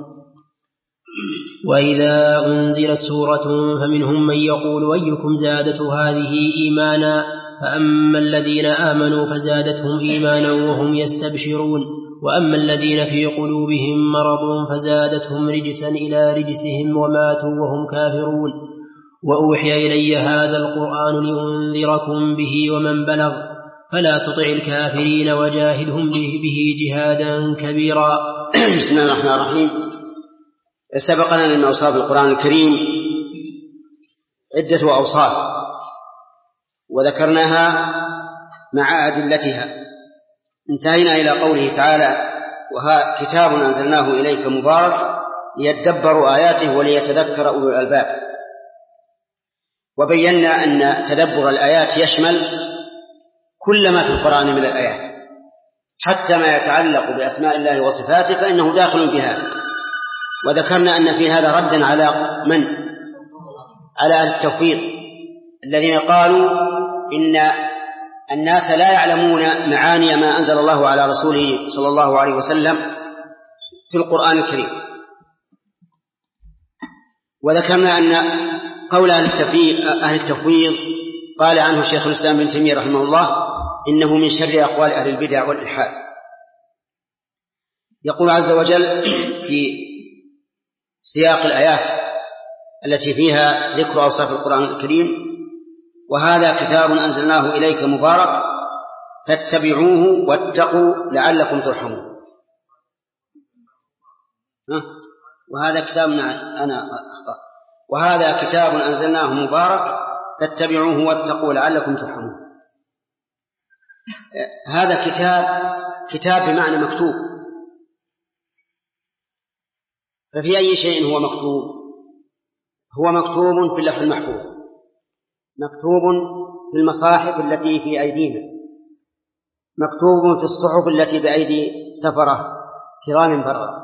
وإذا أنزلت سورة فمنهم من يقول أيكم زادته هذه إيمانا فأما الذين آمنوا فزادتهم إيمانا وهم يستبشرون وأما الذين في قلوبهم مرض فزادتهم رجسا إلى رجسهم وماتوا وهم كافرون. وأوحي إلي هذا القرآن لأنذركم به ومن بلغ فلا تطع الكافرين وجاهدهم به جهادا كبيرا. بسم الله الرحمن الرحيم. سبقنا من أوصاف القرآن الكريم عدة أوصاف وذكرناها مع أدلتها. انتهينا إلى قوله تعالى: وها كتاب أنزلناه إليك مبارك ليدبروا آياته وليتذكر أولو الألباب. وبينا أن تدبر الآيات يشمل كل ما في القرآن من الآيات، حتى ما يتعلق بأسماء الله وصفاته فإنه داخل في هذا. وذكرنا أن في هذا ردا على من؟ على أهل التوفيق الذين قالوا إن الناس لا يعلمون معاني ما أنزل الله على رسوله صلى الله عليه وسلم في القرآن الكريم. وذكرنا أن قول أهل التفويض قال عنه شيخ الإسلام ابن تيمية رحمه الله: إنه من شر أقوال أهل البدع والإلحاد. يقول عز وجل في سياق الآيات التي فيها ذكر أوصاف القرآن الكريم: وهذا كتاب أنزلناه إليك مبارك فاتبعوه واتقوا لعلكم ترحمون. وهذا كتاب وهذا كتاب أنزلناه مبارك فاتبعوه واتقوا لعلكم ترحمون. هذا كتاب بمعنى مكتوب. ففي أي شيء هو مكتوب؟ هو مكتوب في اللوح المحفوظ، مكتوب في المصاحف التي في أيدينا، مكتوب في الصحف التي بأيدي سفرة كرام بررة.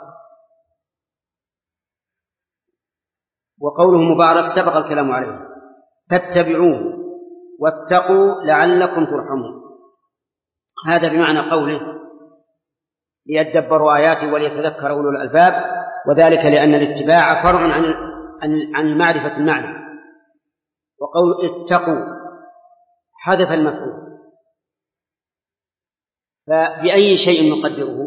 وقوله مبارك سبق الكلام عليه: فاتبعوه واتقوا لعلكم ترحمون. هذا بمعنى قوله ليدبروا آياته وليتذكر أولو الألباب، وذلك لأن الاتباع فرع عن معرفة المعنى. وقول اتقوا حذف المفعول، فبأي شيء نقدره؟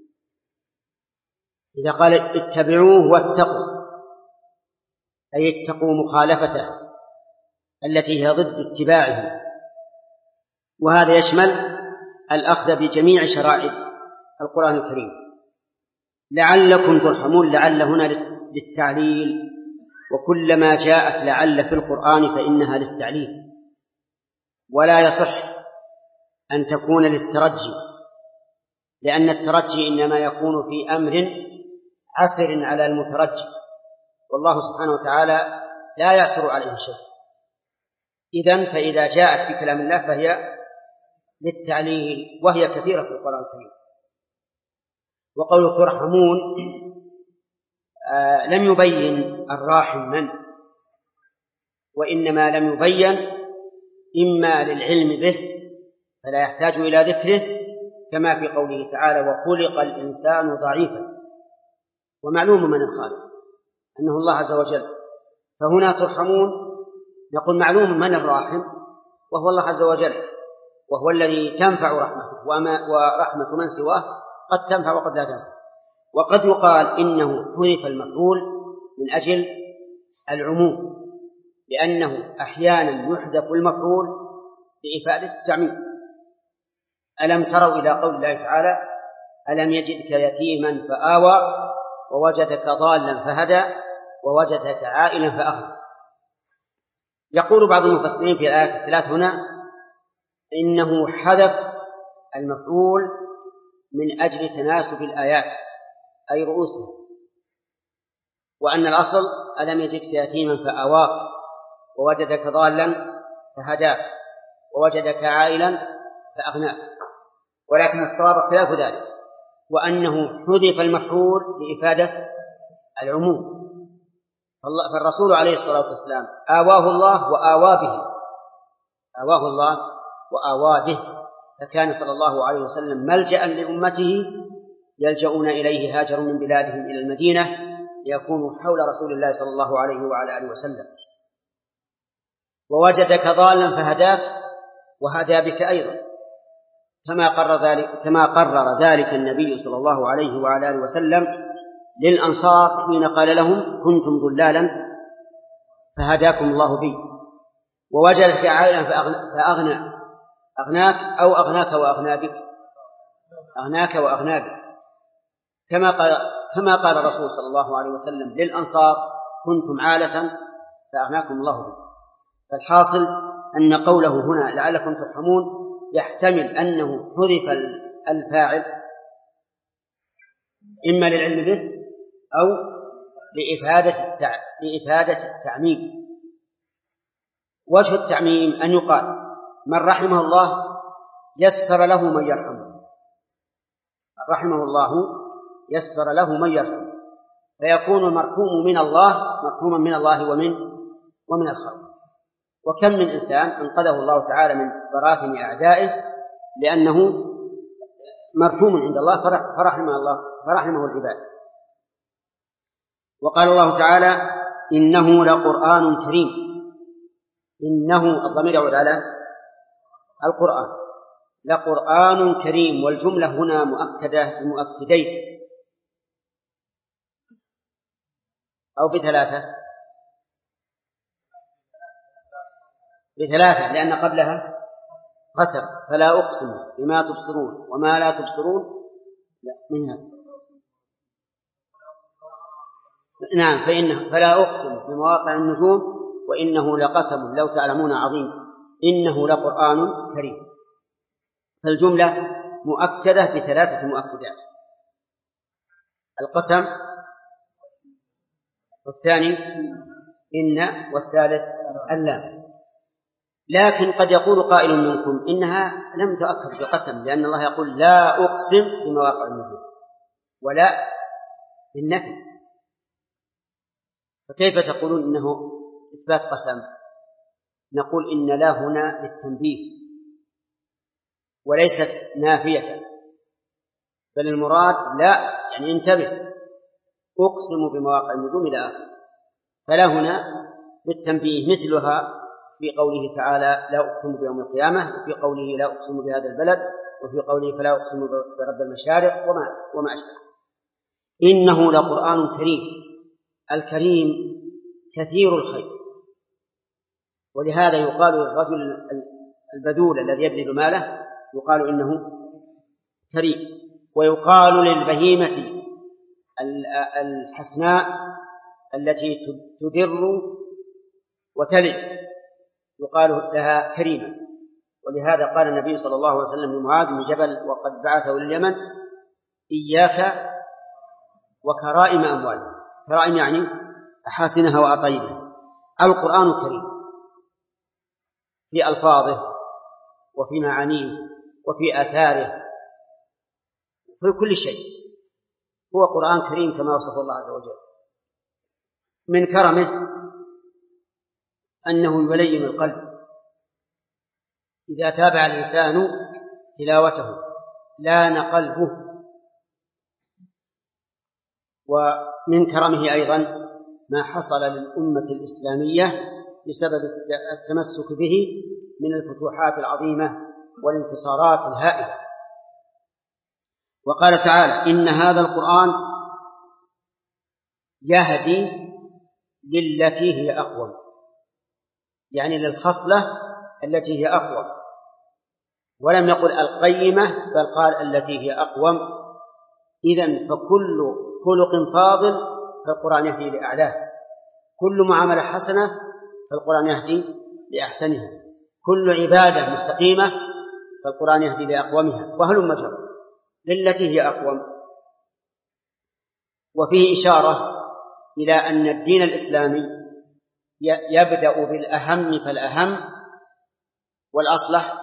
إذا قال اتبعوه واتقوا أي اتقوا مخالفته التي هي ضد اتباعه. وهذا يشمل الأخذ بجميع شرائع القرآن الكريم. لعلكم ترحمون، لعل هنا للتعليل وكلما جاءت لعل في القرآن فإنها للتعليل، ولا يصح أن تكون للترجي، لأن الترجي إنما يكون في أمر عسر على المترجي، والله سبحانه وتعالى لا يعسر عليه شيء. إذن فإذا جاءت في كلام الله فهي للتعليل، وهي كثيرة في القرآن الكريم. وقوله ترحمون لم يبين الراحم من، وإنما لم يبين إما للعلم به فلا يحتاج إلى ذكره، كما في قوله تعالى وخلق الإنسان ضعيفا، ومعلوم من الخالق أنه الله عز وجل، فهنا ترحمون نقول معلوم من الراحم وهو الله عز وجل، وهو الذي تنفع رحمته، ورحمة من سواه قد تنفع وقد لا تنفع. وقد يقال إنه حذف المفعول من أجل العموم، لأنه أحيانا يحذف المفعول لإفادة التعميم. ألم تروا إلى قول الله تعالى ألم يجدك يتيما فآوى ووجدك ضالا فهدى ووجدك عائلا فأغنى. يقول بعض المفسرين في الآية الثلاث هنا إنه حذف المفعول من أجل تناسب الآيات أي رؤوسها، وأن الأصل ألم يجدك يتيما فآواك ووجدك ضالا فهداك ووجدك عائلا فأغناك، ولكن الصواب خلاف ذلك، وأنه حذف المفعول لإفادة العموم. فالرسول عليه الصلاة والسلام آواه الله وآوى به، آواه الله وآوى به، فكان صلى الله عليه وسلم ملجأ لأمته يلجؤون إليه، هاجروا من بلادهم إلى المدينة ليكونوا حول رسول الله صلى الله عليه وعلى آله وسلم. ووجدك ضالا فهداك وهدى بك أيضا، كما قرر ذلك النبي صلى الله عليه وعلى آله وسلم للأنصار حين قال لهم كنتم ضلالا فهداكم الله بي. ووجدك عائلا أغناك أو أغناك وأغنى بك، أغناك وأغنى بك، كما قال الرسول صلى الله عليه وسلم للأنصار كنتم عالة فأغناكم الله بي. فالحاصل أن قوله هنا لعلكم ترحمون يحتمل أنه حذف الفاعل إما للعلم به أو لإفادة التعميم. وجه التعميم أن يقال من رحمه الله يسر له من يرحمه، رحمه الله يسر له من يرحمه، فيكون المرحوم من الله مرحوما من الله ومن الخلق. وكم من إنسان أنقذه الله تعالى من براثن أعدائه لأنه مرحوم عند الله فرحمه العباد. وقال الله تعالى إنه لقرآن كريم، إنه الضمير يعود على القرآن، لقرآن كريم، والجملة هنا مؤكدة بمؤكدين أو بثلاثة لأن قبلها قسم، فلا أقسم بما تبصرون وما لا تبصرون لا منها نعم فلا أقسم بمواقع النجوم وإنه لقسم لو تعلمون عظيم إنه لقرآن كريم. فالجملة مؤكدة بثلاثة مؤكدات، القسم والثاني إن والثالث اللام. لكن قد يقول قائل منكم إنها لم تؤكد بقسم، لأن الله يقول لا أقسم بمواقع النجوم ولا بالنفي، فكيف تقولون إنه إثبات قسم؟ نقول إن لا هنا للتنبيه وليست نافية، بل المراد لا يعني انتبه أقسم بمواقع النجوم إلى آخره، فلا هنا بالتنبيه مثلها في قوله تعالى لا أقسم بيوم القيامة، وفي قوله لا أقسم بهذا البلد، وفي قوله فلا أقسم برب المشارق وما أشبه. إنه لقرآن كريم، الكريم كثير الخير، ولهذا يقال للرجل البذول الذي يبذل ماله يقال إنه كريم. ويقال للبهيمة الحسناء التي تدر وتلد يقال لها كريمة. ولهذا قال النبي صلى الله عليه وسلم لمعاذ بن جبل وقد بعثه لليمن: إياك وكرائم أموالهم. كرائم يعني أحاسنها وأطيبها. القرآن الكريم في ألفاظه وفي معانيه وفي آثاره في كل شيء هو قرآن كريم كما وصف الله عز وجل. من كرمه أنه يلين القلب إذا تابع الإنسان تلاوته لان قلبه. ومن كرمه أيضا ما حصل للأمة الإسلامية بسبب التمسك به من الفتوحات العظيمة والانتصارات الهائلة. وقال تعالى: إن هذا القرآن يهدي للتي هي أقوم، يعني للخصلة التي هي أقوم، ولم يقل القيمة بل قال التي هي أقوم. إذن فكل خلق فاضل فالقرآن يهدي لأعلاه، كل معاملة حسنة فالقرآن يهدي لأحسنها، كل عبادة مستقيمة فالقرآن يهدي لأقومها، وهلم جرا للتي هي أقوم. وفيه إشارة إلى أن الدين الإسلامي يبدأ بالأهم فالأهم والأصلح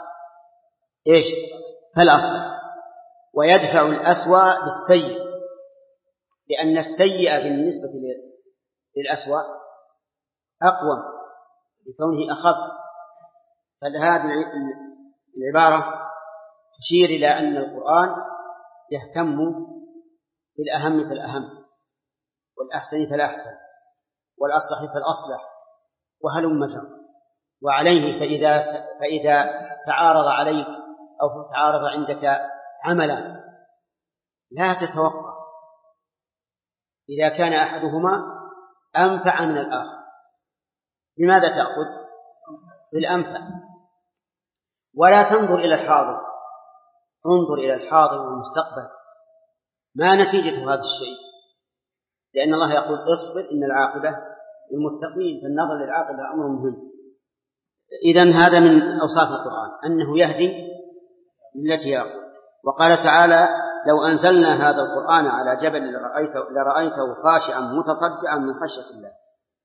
فالأصلح، ويدفع الأسوأ بالسيء، لأن السيء بالنسبة للأسوأ أقوم لكونه أخف. فهذه العبارة تشير إلى أن القرآن يهتم بالأهم فالأهم والأحسن فالأحسن والأصلح فالأصلح وهلم جرا. وعليه فإذا تعارض عليك أو تعارض عندك عملا لا تتوقع إذا كان أحدهما أنفع من الآخر. لماذا تأخذ بالأنفع؟ ولا تنظر إلى الحاضر، انظر إلى الحاضر والمستقبل، ما نتيجة هذا الشيء؟ لأن الله يقول: اصبر إن العاقبة للمتقين، فالنظر للعاقبة أمر مهم. إذن هذا من أوصاف القرآن أنه يهدي للتي هي أقوم. وقال تعالى: لو أنزلنا هذا القرآن على جبل لرأيته خاشعا متصدعا من خشية الله.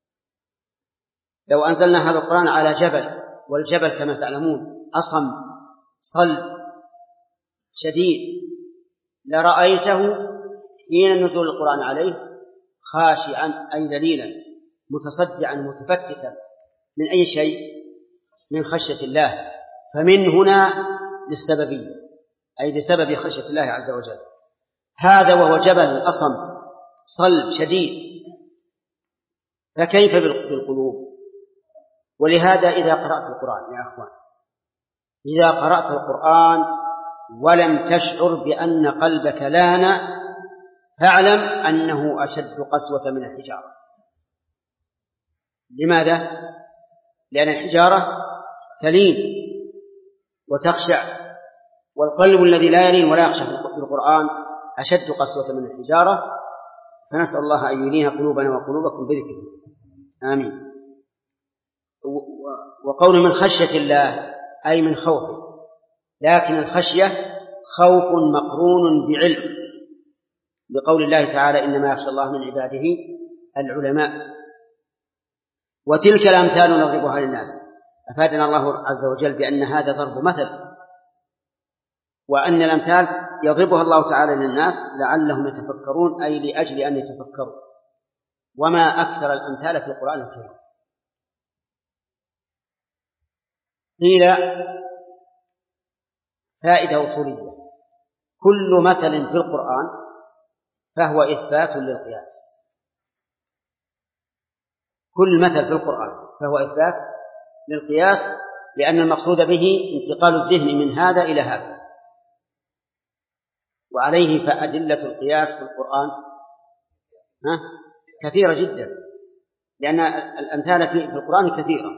لو أنزلنا هذا القرآن على جبل، والجبل كما تعلمون أصم صلب شديد، لرأيته حين نزول القرآن عليه خاشعا أي ذليلا متصدعا متفتتا من أي شيء؟ من خشية الله. فمن هنا للسببية، أي بسبب خشية الله عز وجل. هذا وهو جبل أصم صلب شديد، فكيف بالقلوب؟ ولهذا إذا قرأت القرآن يا أخوان، إذا قرأت القرآن ولم تشعر بأن قلبك لان، فاعلم أنه أشد قسوة من الحجارة. لماذا؟ لأن الحجارة تلين وتخشع، والقلب الذي لا يلين ولا يخشع في القرآن أشد قسوة من الحجارة. فنسأل الله أن يلين قلوبنا وقلوبكم بذكره، آمين. وقول من خشية الله أي من خوفه، لكن الخشية خوف مقرون بعلم، بقول الله تعالى: إنما يخشى الله من عباده العلماء. وتلك الأمثال نضربها للناس. أفادنا الله عز وجل بأن هذا ضرب مثل، وأن الأمثال يضربها الله تعالى للناس لعلهم يتفكرون، أي لأجل أن يتفكروا. وما أكثر الأمثال في القرآن الكريم. قيل فائدة أصولية: كل مثل في القرآن فهو إثبات للقياس. كل مثل في القرآن فهو إثبات للقياس، لأن المقصود به انتقال الذهن من هذا إلى هذا. وعليه فأدلة القياس في القرآن كثيرة جدا، لأن الأمثال في القرآن كثيرة.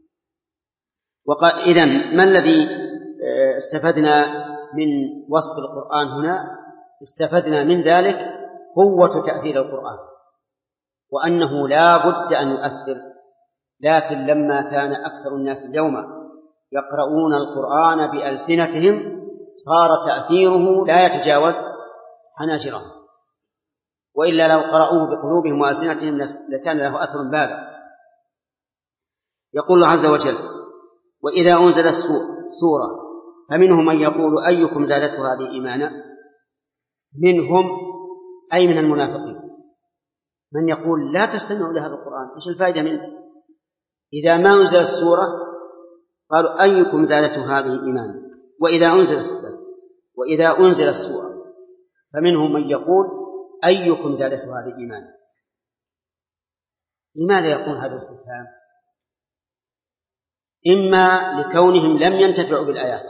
إذن ما الذي استفدنا من وصف القرآن هنا؟ استفدنا من ذلك قوة تأثير القرآن وأنه لا بد أن يؤثر، لكن لما كان أكثر الناس اليوم يقرؤون القرآن بألسنتهم صار تأثيره لا يتجاوز حناجرهم، وإلا لو قرأوه بقلوبهم وألسنتهم لكان له أثر بالغ. يقول الله عز وجل: وإذا أنزلت سورة فمنهم من يقول أيكم زادته هذه إيمانا. منهم أي من المنافقين من يقول لا تستمعوا لهذا القرآن، إيش الفائدة منه؟ إذا ما أنزل السورة قالوا أيكم زادته هذه إيمانا. وإذا أنزل السورة فمنهم من يقول أيكم زادته هذه إيمانا. لماذا يكون هذا الاستفهام؟ إما لكونهم لم ينتفعوا بالآيات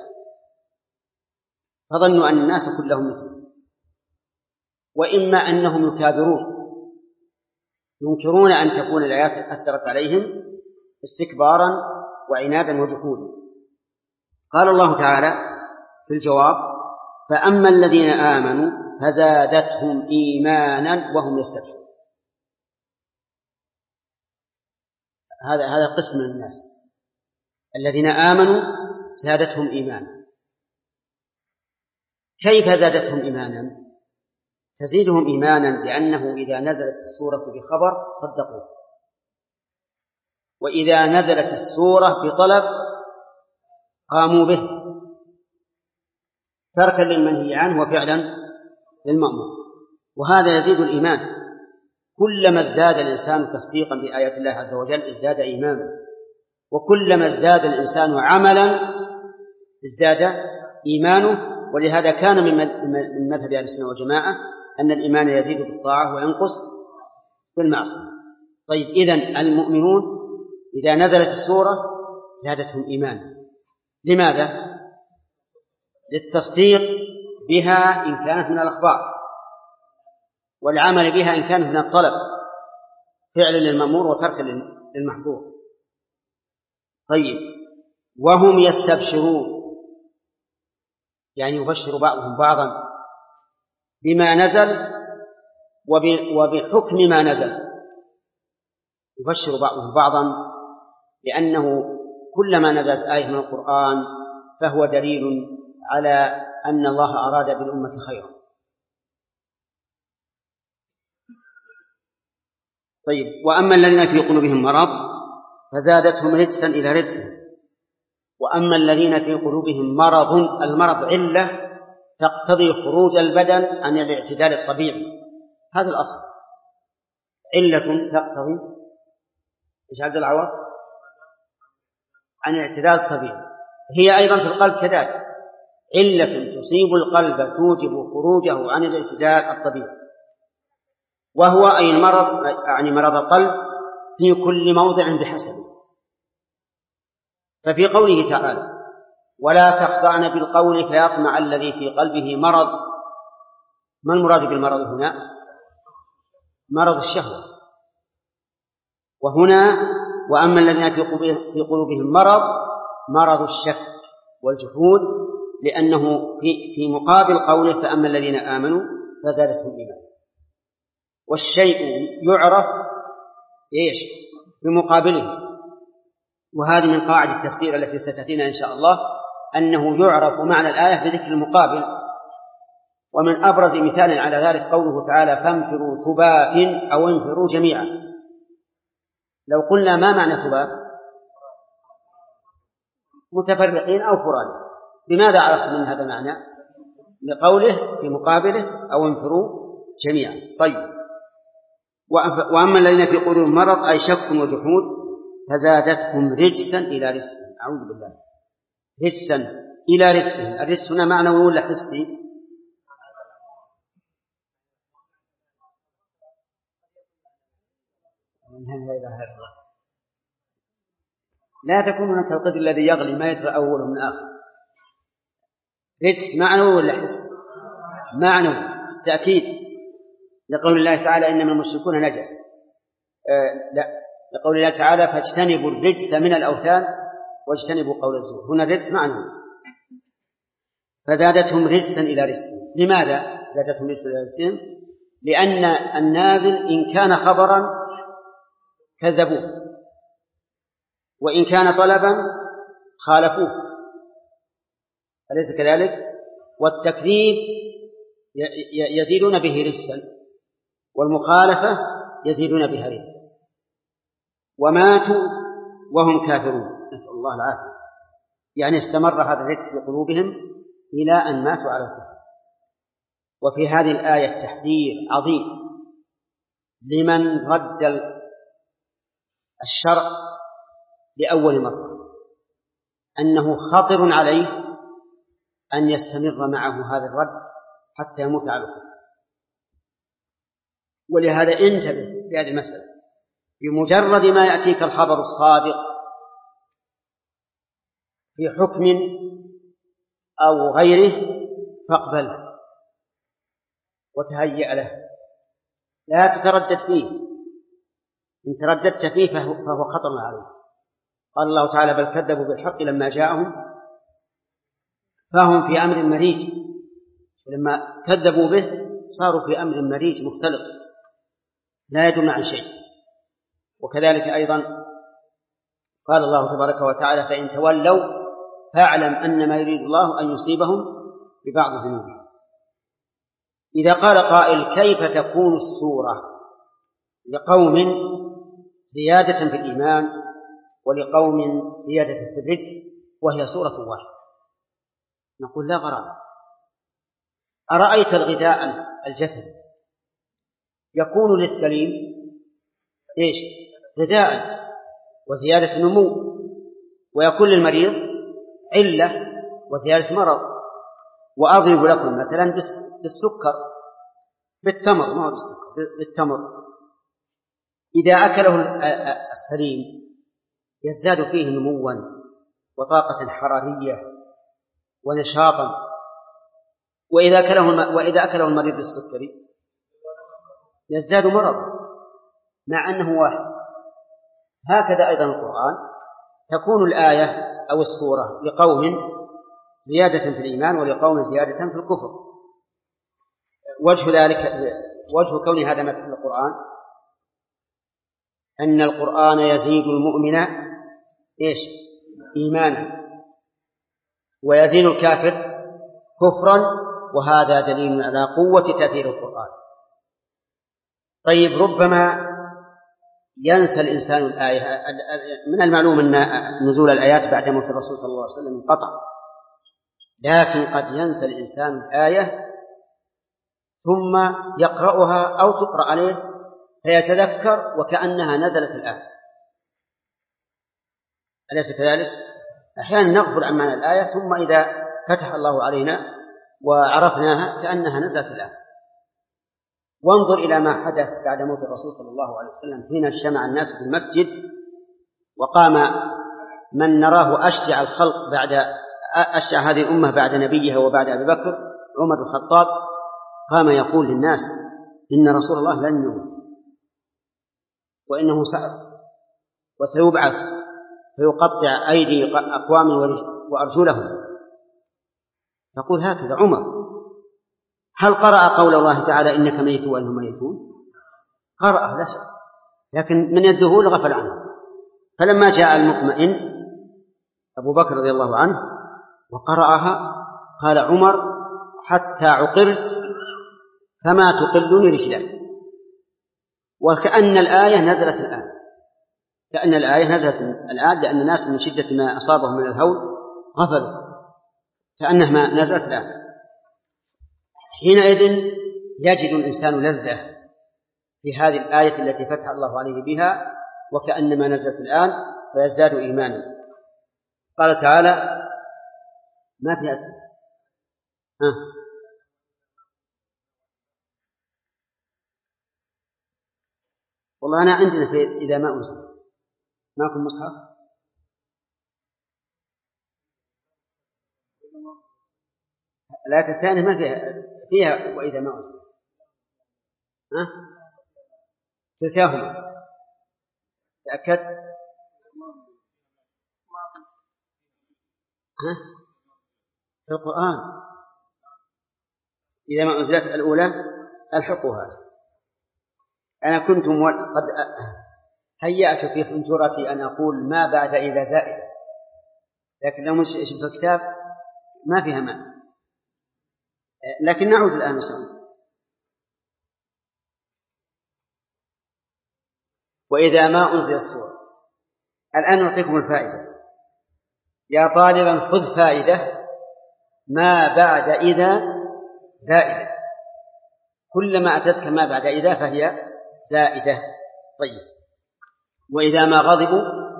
فظنوا أن الناس كلهم مثلهم، وإما أنهم يكابرون ينكرون أن تكون الآيات أثرت عليهم استكبارا وعنادا وجحودا. قال الله تعالى في الجواب: فأما الذين آمنوا فزادتهم إيمانا وهم يستبشرون. هذا قسم من الناس الذين آمنوا زادتهم إيمانا. كيف زادتهم إيمانا؟ تزيدهم إيمانا لأنه إذا نزلت السورة بخبر صدقوه، وإذا نزلت السورة بطلب قاموا به تركا للمنهي عنه وفعلا للمأمور، وهذا يزيد الإيمان. كلما ازداد الإنسان تصديقا بآيات الله عز وجل ازداد إيمانا، وكلما ازداد الإنسان عملا ازداد إيمانه. ولهذا كان من مذهب أهل السنة والجماعة أن الإيمان يزيد بالطاعة وينقص بالمعصية. طيب، إذن المؤمنون إذا نزلت السورة زادتهم إيمانا. لماذا؟ للتصديق بها إن كانت من الأخبار، والعمل بها إن كانت من الطلب، فعلا للمأمور وتركا للمحظور. طيب، وهم يستبشرون يعني يبشر بعضهم بعضا بما نزل وبحكم ما نزل. يبشر بعضهم بعضا لأنه كلما نزلت آية من القرآن فهو دليل على أن الله أراد بالأمة خيرا. طيب، وأما الذين في قلوبهم مرض فزادتهم رجسا إلى رجسهم. وأما الذين في قلوبهم مرض، المرض علة تقتضي خروج البدن عن الاعتدال الطبيعي، هذا الأصل. علة تقتضي إيش عبد العوض؟ عن الاعتدال الطبيعي. هي أيضا في القلب كذلك، علة تصيب القلب توجب خروجه عن الاعتدال الطبيعي، وهو أي المرض يعني مرض القلب في كل موضع بحسبه. ففي قوله تعالى: ولا تخضعن بالقول فيطمع الذي في قلبه مرض. ما المراد بالمرض هنا؟ مرض الشهوة. وهنا وأما الذين في قلوبهم مرض الشك والجحود، لأنه في مقابل قوله فأما الذين آمنوا فزادتهم إيمانا. والشيء يعرف إيش بمقابله، وهذه من قواعد التفسير التي ستأتينا إن شاء الله، أنه يعرف معنى الآية بذكر المقابل. ومن أبرز مثال على ذلك قوله تعالى: فانفروا ثبات أو انفروا جميعا. لو قلنا ما معنى ثبات؟ متفرقين أو فرادى. بماذا عرفت من هذا المعنى؟ لقوله في مقابله أو انفروا جميعا. طيب، وأما الذين في قلوبهم مرض أي شك وجحود فزادتهم رجسا إلى رجسهم. أعوذ بالله. رجسا إلى رجسهم. الرجس هنا معنوي ولا حسي؟ لا تكون هناك القدر الذي يغلي ما يدرى أوله من آخر. رجس معنوي ولا حس؟ معنوي تأكيد، لقول الله تعالى: إنما المشركون نجس. لا، لقول الله تعالى: فاجتنبوا الرجس من الأوثان واجتنبوا قول الزور. هنا الرجس معنوي. فزادتهم رجسا إلى رجسهم. لماذا زادتهم رجسا إلى رجسهم؟ لأن النازل إن كان خبرا كذبوه، وإن كان طلبا خالفوه، أليس كذلك؟ والتكذيب يزيدون به رجسا، والمخالفة يزيدون بها رجسا. وماتوا وهم كافرون، نسأل الله العافية، يعني استمر هذا الرجس في قلوبهم إلى أن ماتوا على الكفر. وفي هذه الآية تحذير عظيم لمن رد الشرع لأول مرة، أنه خطر عليه أن يستمر معه هذا الرد حتى يموت على الكفر. ولهذا انتبه في هذه المسألة، بمجرد ما يأتيك الخبر الصادق في حكم أو غيره فاقبله وتهيأ له، لا تتردد فيه. إن ترددت فيه فهو خطر عليه. قال الله تعالى: بل كذبوا بالحق لما جاءهم فهم في أمر مريج. لما كذبوا به صاروا في أمر مريج مختلط لا يدل عن شيء. وكذلك أيضا قال الله تبارك وتعالى: فإن تولوا فاعلم أنما يريد الله أن يصيبهم ببعض ذنوبهم. إذا قال قائل: كيف تكون السورة لقوم زيادة في الإيمان ولقوم زيادة في الرجس وهي سورة واحدة؟ نقول: لا غرابة. أرأيت الغذاء الجسد يكون للسليم إيش؟ غذاء وزيادة نمو، ويكون للمريض علة وزيادة مرض. وأضرب لكم مثلا بالسكر، بالتمر، ما هو بالسكر، بالتمر. إذا أكله السليم يزداد فيه نموا وطاقة حرارية ونشاطا، وإذا أكله المريض بالسكري يزداد مرضا مع أنه واحد. هكذا أيضا القرآن تكون الآية أو السورة لقوم زيادة في الإيمان ولقوم زيادة في الكفر. وجه ذلك، وجه كون هذا مثل القرآن، أن القرآن يزيد المؤمن إيش؟ إيمانا، ويزيد الكافر كفرا، وهذا دليل على قوة تأثير القرآن. طيب، ربما ينسى الإنسان الآية. من المعلوم أن نزول الآيات بعد موت الرسول صلى الله عليه وسلم انقطع، لكن قد ينسى الإنسان الآية ثم يقرأها أو تقرأ عليه فيتذكر وكأنها نزلت الآن. أليس كذلك؟ أحيانا نغفل عن معنى الآية، ثم إذا فتح الله علينا وعرفناها كأنها نزلت الآن. وانظر إلى ما حدث بعد موت الرسول صلى الله عليه وسلم حين اجتمع الناس في المسجد، وقام من نراه أشجع الخلق أشجع هذه الأمة بعد نبيها وبعد أبي بكر، عمر بن الخطاب، قام يقول للناس: إن رسول الله لن يموت، وإنه وسيبعث فيقطع أيدي أقوام وأرجلهم. يقول هكذا عمر. هل قرأ قول الله تعالى: إنك ميت وإنهم ميتون؟ قرأ لا شك، لكن من الذهول غفل عنه. فلما جاء المطمئن أبو بكر رضي الله عنه وقرأها قال عمر: حتى عقرت فما تقلني رجلك. وكأن الآية نزلت الآن، كأن الآية نزلت الآن، لأن الناس من شدة ما أصابهم من الهول غفلوا، كأنها ما نزلت الآن. حينئذ يجد الإنسان لذة في هذه الآية التي فتح الله عليه بها وكأنما نزلت الآن، فيزداد إيمانا. قال تعالى: ما في أسئلة؟ والله أنا عندنا في إذا ما أنزل ماكم مصحف؟ الآية الثانية ما فيها وإذا ما أنزل. كلتاهما تأكد. في القرآن إذا ما أنزلت الأولى ألحقها، أنا كنت قد هيأت في حنجرتي أن أقول ما بعد إذا زائد، لكن لو مش في الكتاب ما فيها معنى. لكن نعود الآن نسأل. وإذا ما أنزل السورة. الآن نعطيكم الفائدة. يا طالبا خذ فائدة ما بعد إذا زائدة، كلما أتتك ما بعد إذا فهي زائدة. طيب، وإذا ما غضبوا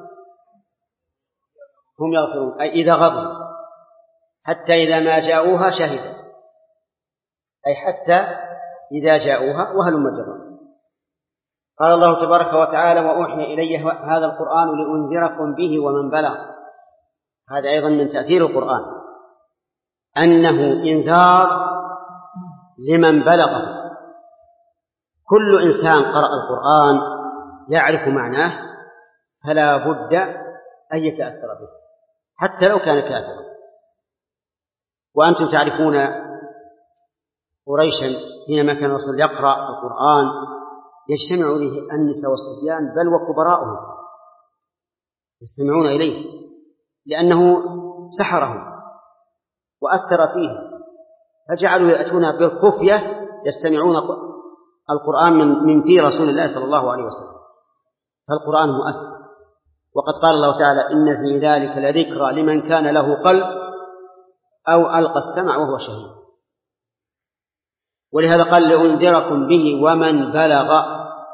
هم يغفرون، أي إذا غضبوا حتى إذا ما جاءوها شهدوا، أي حتى إذا جاءوها وهلم جرا. قال الله تبارك وتعالى وأوحي إلي هذا القرآن لأنذركم به ومن بلغ. هذا أيضا من تأثير القرآن أنه إنذار لمن بلغه. كل إنسان قرأ القرآن يعرف معناه فلا بد أن يتأثر به حتى لو كان كافرا. وأنتم تعرفون قريشا حينما كان الرسول يقرأ القرآن يجتمع إليه النساء والصبيان بل وكبراؤهم يستمعون إليه لأنه سحرهم وأثر فيه، فجعلوا يأتون بالخفية يستمعون القرآن من في رسول الله صلى الله عليه وسلم. فالقرآن مؤثر. وقد قال الله تعالى إن في ذلك لذكرى لمن كان له قلب أو ألقى السمع وهو شهيد. ولهذا قال لأنذركم به ومن بلغ،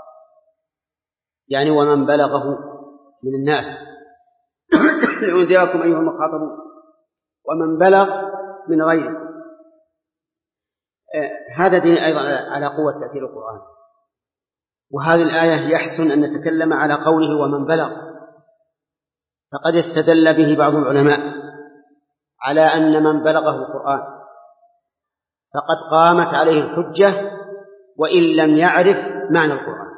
يعني ومن بلغه من الناس. لأنذركم أيها المخاطبون ومن بلغ من غيره. هذا دين أيضا على قوة تأثير القرآن. وهذه الآية يحسن أن نتكلم على قوله ومن بلغ، فقد استدل به بعض العلماء على أن من بلغه القرآن فقد قامت عليه الحجة وإن لم يعرف معنى القرآن،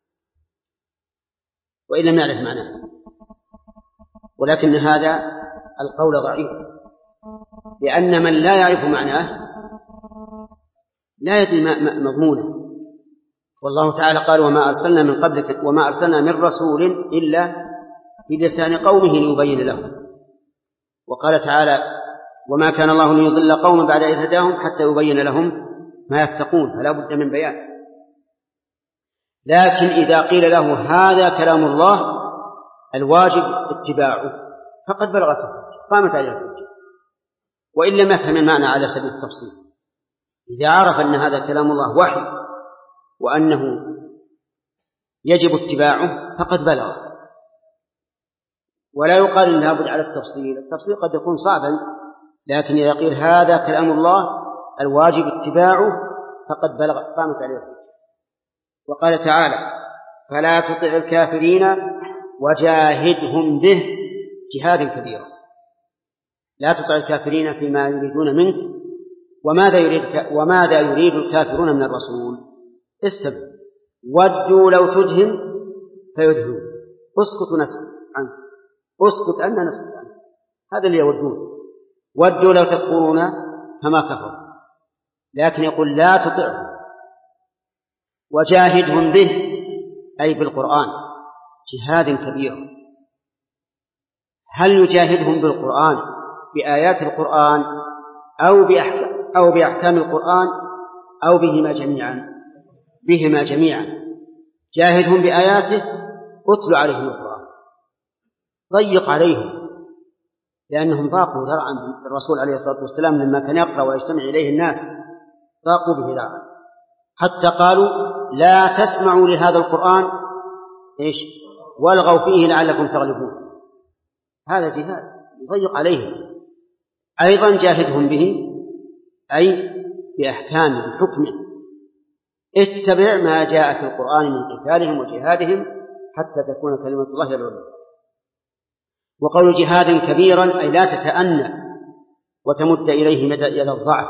وإن لم يعرف معناه. ولكن هذا القول ضعيف، لأن من لا يعرف معناه لا يدري مضمونه. والله تعالى قال وما أرسلنا من قبلك وما أرسلنا من رسول إلا بلسان قومه ليبين لهم. وقال تعالى وما كان الله ليضل قوما بعد إذ هداهم حتى يبين لهم ما يتقون، فلا بد من بيان. لكن إذا قيل له هذا كلام الله الواجب اتباعه فقد بلغته قامت عليه الحجة، وإن لم يفهم المعنى على سبيل التفصيل. إذا عرف أن هذا كلام الله وحي وأنه يجب اتباعه فقد بلغ. ولا يقال إن لابد على التفصيل، التفصيل قد يكون صعبا، لكن إذا قيل هذا كلام الله الواجب اتباعه فقد بلغ قامت عليه الحجة. وقال تعالى فلا تطع الكافرين وجاهدهم به جهادا كبيرا. لا تطع الكافرين فيما يريدون منك وماذا يريد الكافرون من الرسول. استبد ودوا لو تدهن فيدهنون. اسكت نسكت عنك، اسكت أن نسكت عنك. هذا اللي يودون. ودوا لو تكفرون كما كفروا. لكن يقول لا تطعهم وجاهدهم به أي بالقرآن جهاد كبير. هل يجاهدهم بالقرآن بآيات القرآن أو بأحكام القرآن أو بهما جميعا؟ بهما جميعا. جاهدهم بآياته، اتل عليهم القرآن، ضيق عليهم، لأنهم ضاقوا ذرعا بالرسول عليه الصلاة والسلام لما كان يقرأ ويجتمع إليه الناس ضاقوا به ذرعا حتى قالوا لا تسمعوا لهذا القرآن والغوا فيه لعلكم تغلبون. هذا جهاد يضيق عليهم. أيضا جاهدهم به أي بأحكام حكمه. اتبع ما جاء في القرآن من قتالهم وجهادهم حتى تكون كلمة الله هي العليا. وقول جهادا كبيرا أي لا تتأنى وتمد إليه يد الضعف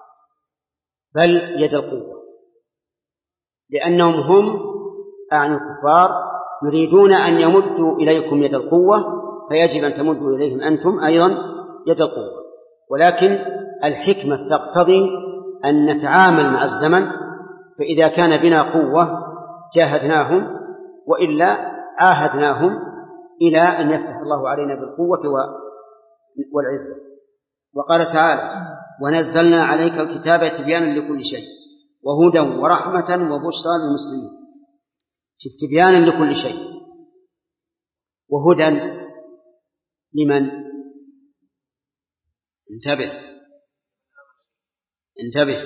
بل يد القوة، لأنهم هم أعني الكفار يريدون أن يمدوا إليكم يد القوة، فيجب أن تمدوا إليهم أنتم أيضا يد القوة. ولكن الحكمة تقتضي أن نتعامل مع الزمن، فإذا كان بنا قوة جاهدناهم وإلا عاهدناهم إلى أن يفتح الله علينا بالقوة والعزة. وقال تعالى: ونزلنا عليك الكتاب تبيانا لكل شيء وهدى ورحمة وبشرى للمسلمين. تبيانا لكل شيء وهدى لمن؟ انتبه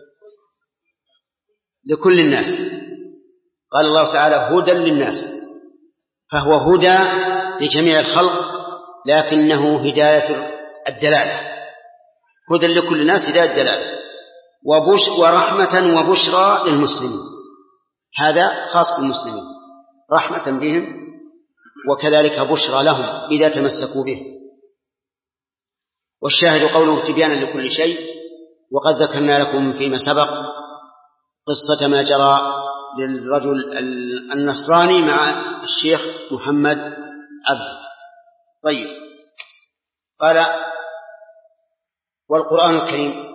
لكل الناس. قال الله تعالى: هدى للناس، فهو هدى لجميع الخلق لكنه هداية الدلالة. هدى لكل الناس هداية الدلالة، ورحمة وبشرى للمسلمين، هذا خاص بالمسلمين، رحمة بهم وكذلك بشرى لهم إذا تمسكوا به. والشاهد قوله تبيانا لكل شيء. وقد ذكرنا لكم فيما سبق قصة ما جرى للرجل النصراني مع الشيخ محمد عبد. طيب، قال: والقرآن الكريم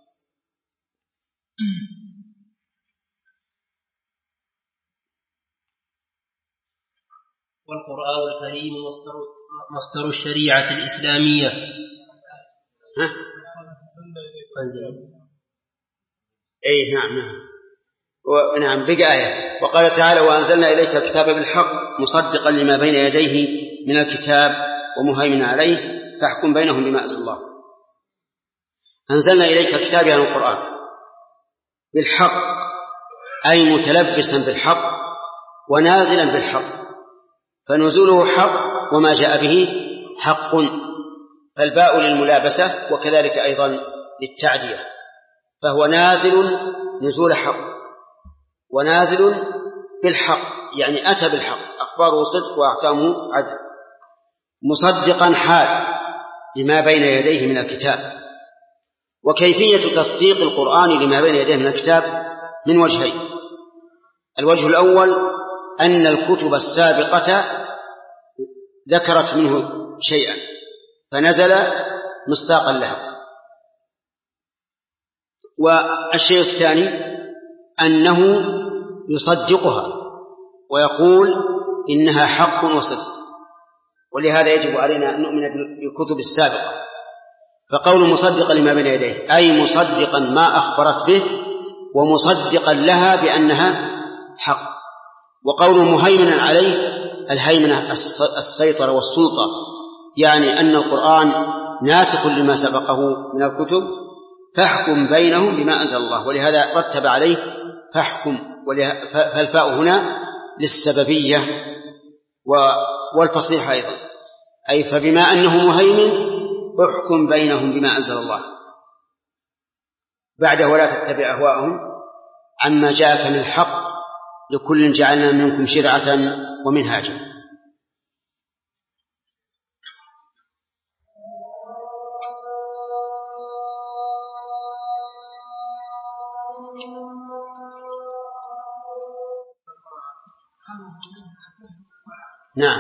مصدر الشريعة الإسلامية. أي نعم بقى آية. وقال تعالى: وأنزلنا إليك الكتاب بالحق مصدقا لما بين يديه من الكتاب ومهيمنا عليه فاحكم بينهم بما أنزل الله. أنزلنا إليك الكتاب يعني القرآن بالحق، أي متلبسا بالحق ونازلا بالحق، فنزوله حق وما جاء به حق، فالباء للملابسة وكذلك أيضا للتعدية، فهو نازل نزول حق ونازل بالحق، يعني أتى بالحق، أخباره صدق وأحكامه عدل، مصدقا حال لما بين يديه من الكتاب. وكيفية تصديق القرآن لما بين يديه من الكتاب من وجهين: الوجه الأول أن الكتب السابقة ذكرت منه شيئا فنزل مصداقا لها، والشيء الثاني أنه يصدقها ويقول إنها حق وصدق، ولهذا يجب علينا أن نؤمن بالكتب السابقة. فقول مصدقا لما بين يديه أي مصدقا ما أخبرت به ومصدقا لها بأنها حق. وقول مهيمنا عليه الهيمنة السيطرة والسلطة، يعني أن القرآن ناسخ لما سبقه من الكتب فاحكم بينهم بما أنزل الله، ولهذا رتب عليه فاحكم، فالفاء هنا للسببية والفصيحة أيضا، أي فبما أنه مهيمن احكم بينهم بما أنزل الله. بعده ولا تتبع أهواءهم عما جاءك من الحق لكل جعلنا منكم شرعة ومنهاجا. نعم.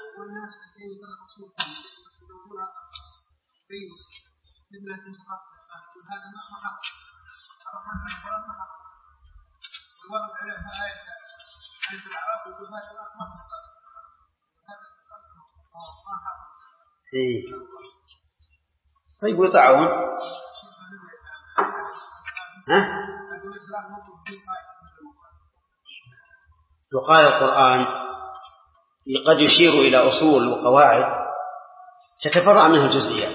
طيب ويطاعون يقال القرآن قد يشير إلى أصول وقواعد تتفرع منها الجزئيات،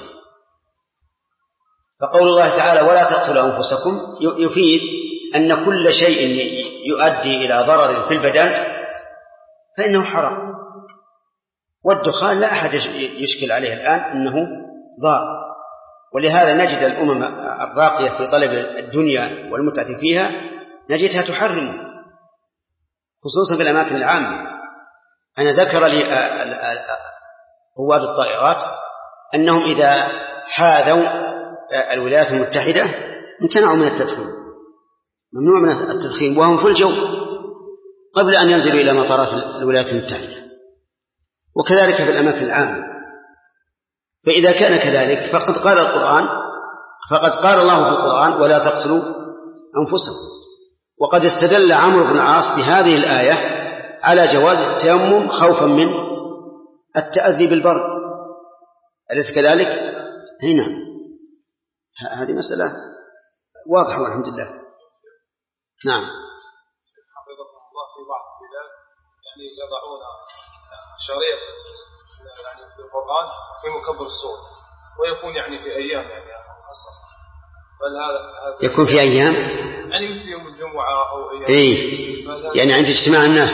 فقول الله تعالى ولا تقتلوا أنفسكم يفيد أن كل شيء يؤدي إلى ضرر في البدن فإنه حرام، والدخان لا أحد يشكل عليه الآن أنه ضار. ولهذا نجد الأمم الراقية في طلب الدنيا والمتعة فيها نجدها تحرم، خصوصا في الأماكن العامة. أنا ذكر لي رواد الطائرات أنهم إذا حاذوا الولايات المتحدة امتنعوا من التدخين، ممنوع من التدخين وهم في الجو قبل أن ينزلوا إلى مطارات الولايات المتحدة، وكذلك في الأماكن العامة. فإذا كان كذلك فقد قال الله في القرآن ولا تقتلوا أنفسكم، وقد استدل عمرو بن العاص بهذه الآية على جواز التيمم خوفا من التأذي بالبرد، أليس كذلك؟ هنا هذه مسألة واضحة والحمد لله. نعم. حفظكم الله، في بعض البلاد يعني يضعون شريط يعني في القرآن في مكبر الصوت، ويكون يعني في أيام يعني مخصصة، بل هذا يكون في أيام يعني مثل يوم الجمعة أو أيام يعني عند اجتماع الناس.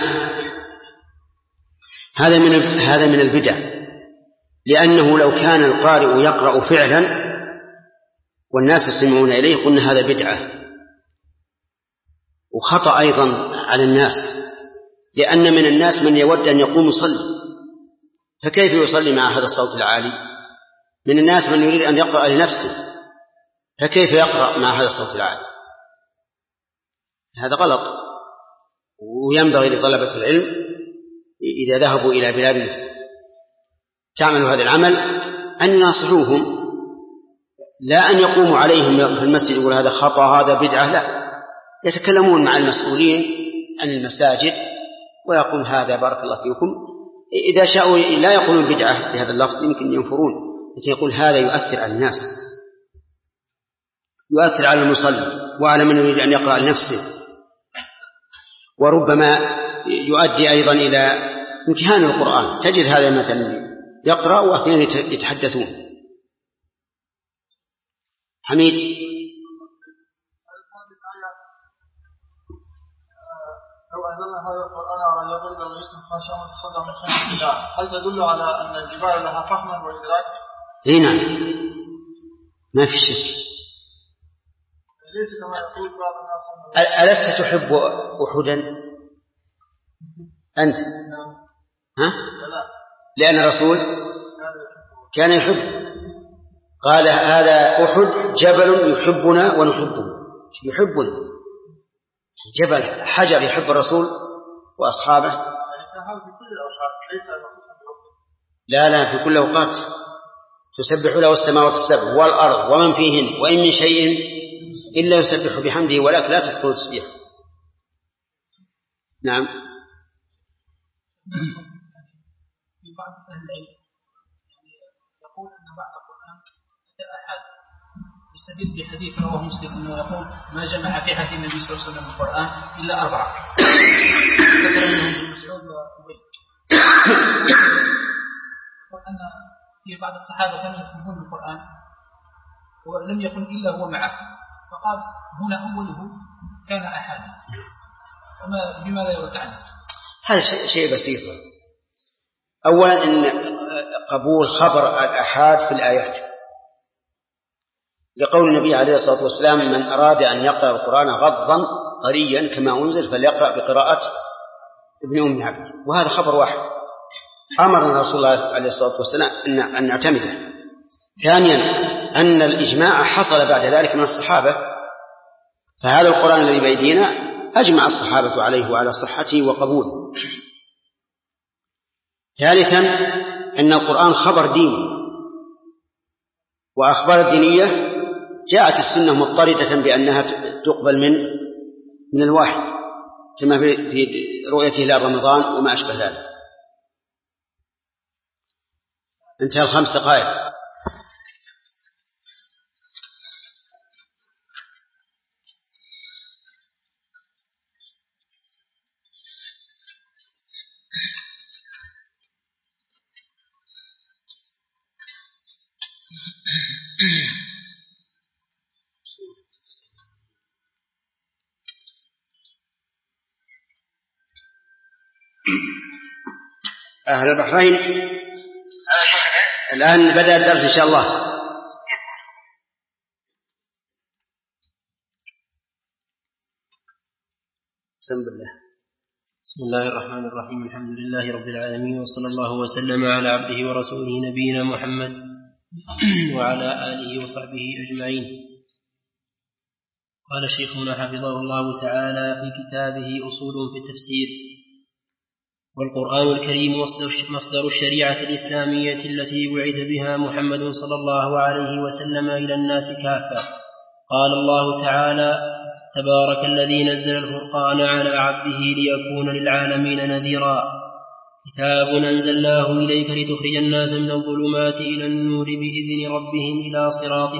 هذا من البدع، لأنه لو كان القارئ يقرأ فعلا والناس يستمعون إليه قلنا هذا بدعة وخطأ أيضا على الناس، لأن من الناس من يود أن يقوم يصلي، فكيف يصلي مع هذا الصوت العالي؟ من الناس من يريد أن يقرأ لنفسه، فكيف يقرأ مع هذا الصوت العالي؟ هذا غلط. وينبغي لطلبة العلم إذا ذهبوا إلى بلاد تعمل هذا العمل أن يناصحوهم، لا أن يقوموا عليهم في المسجد يقول هذا خطأ هذا بدعة، لا، يتكلمون مع المسؤولين عن المساجد ويقول هذا بارك الله فيكم. إذا شاءوا لا يقولون بدعة بهذا اللفظ يمكن ينفرون، لكن يقول هذا يؤثر على الناس، يؤثر على المصلي وعلى من يريد أن يقرأ لنفسه، وربما يؤدي أيضا إلى امتهان القرآن. تجد هذا مثلا يقرأ وأثنين يتحدثون. حميد. لو أنزلنا هذا القرآن على جبل لرأيتم خاشعا متصدعا من خشية الله، هل تدل على أن الجبال لها فهما وإدراك؟ نعم، ما في شك. ليس كما يقول بعض الناس. ألست تحب أحدا أنت؟ ها؟ لأن الرسول كان يحب، قال هذا أحد جبل يحبنا ونحبه، يحبنا جبل حجر يحب الرسول وأصحابه. لا في كل أوقات تسبح له السماوات السبع والأرض ومن فيهن وإن من شيء إلا يسبح بحمده ولكن لا تحصوا تسبيحه. نعم. في بعض أهل العلم يقول أن بعض القرآن أحد يستدل بحديث رواه مسلم أنه يقول ما جمع في عهد النبي صلى الله عليه وسلم القرآن إلا 4، ذكر منهم ابن مسعود وأبي، وأن في بعض الصحابة كانوا يكتبون القرآن ولم يكن إلا هو معه، فقال هنا أوله كان أحد، بما لا يرد عنه. هذا شيء بسيط. أولا إن قبول خبر الآحاد في الآيات، لقول النبي عليه الصلاة والسلام من أراد أن يقرأ القرآن غضا طريا كما أنزل فليقرأ بقراءة ابن أم عبد، وهذا خبر واحد أمرنا رسول الله عليه الصلاة والسلام أن نعتمده. ثانيا أن الإجماع حصل بعد ذلك من الصحابة، فهذا القرآن الذي بيدينا أجمع الصحابة عليه وعلى صحته وقبوله. ثالثا أن القرآن خبر ديني، وأخبار الدينية جاءت السنة مضطردة بأنها تقبل من الواحد، كما في رؤيته إلى رمضان وما أشبه ذلك. انتهى 5 دقائق. أهل البحرين الآن بدأ الدرس إن شاء الله. بسم الله الرحمن الرحيم. الحمد لله رب العالمين، وصلى الله وسلم على عبده ورسوله نبينا محمد وعلى آله وصحبه أجمعين. قال شيخنا حفظه الله تعالى في كتابه أصول في التفسير: والقرآن الكريم مصدر الشريعة الإسلامية التي بعث بها محمد صلى الله عليه وسلم إلى الناس كافة. قال الله تعالى: تبارك الذي نزل الفرقان على عبده ليكون للعالمين نذيرا كتاب أنزلناه إليك لتخرج الناس من الظلمات إلى النور بإذن ربهم إلى صراط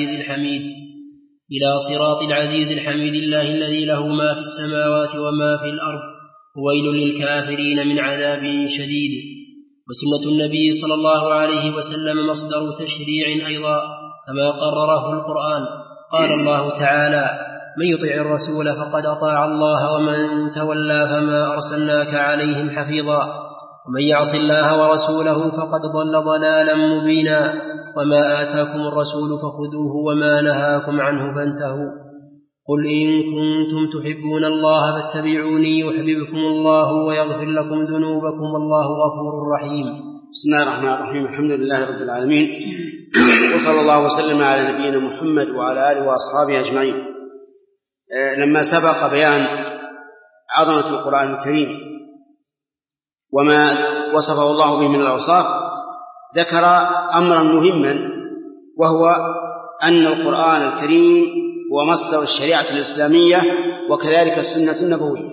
العزيز الحميد الله الذي له ما في السماوات وما في الأرض ويل للكافرين من عذاب شديد. وسنة النبي صلى الله عليه وسلم مصدر تشريع أيضا كما قرره القرآن. قال الله تعالى: من يطع الرسول فقد أطاع الله ومن تولى فما أرسلناك عليهم حفيظا ومن يعص الله ورسوله فقد ضل ضلالا مبينا وما آتاكم الرسول فخذوه وما نهاكم عنه فانتهوا قل إن كنتم تحبون الله فاتبعوني يحببكم الله ويغفر لكم ذنوبكم والله غفور رحيم. بسم الله الرحمن الرحيم. الحمد لله رب العالمين، وصلى الله وسلم على نبينا محمد وعلى آله وأصحابه أجمعين. لما سبق بيان عظمة القرآن الكريم وما وصفه الله به من الأوصاف، ذكر أمرا مهما، وهو أن القرآن الكريم هو مصدر الشريعة الإسلامية وكذلك السنة النبوية،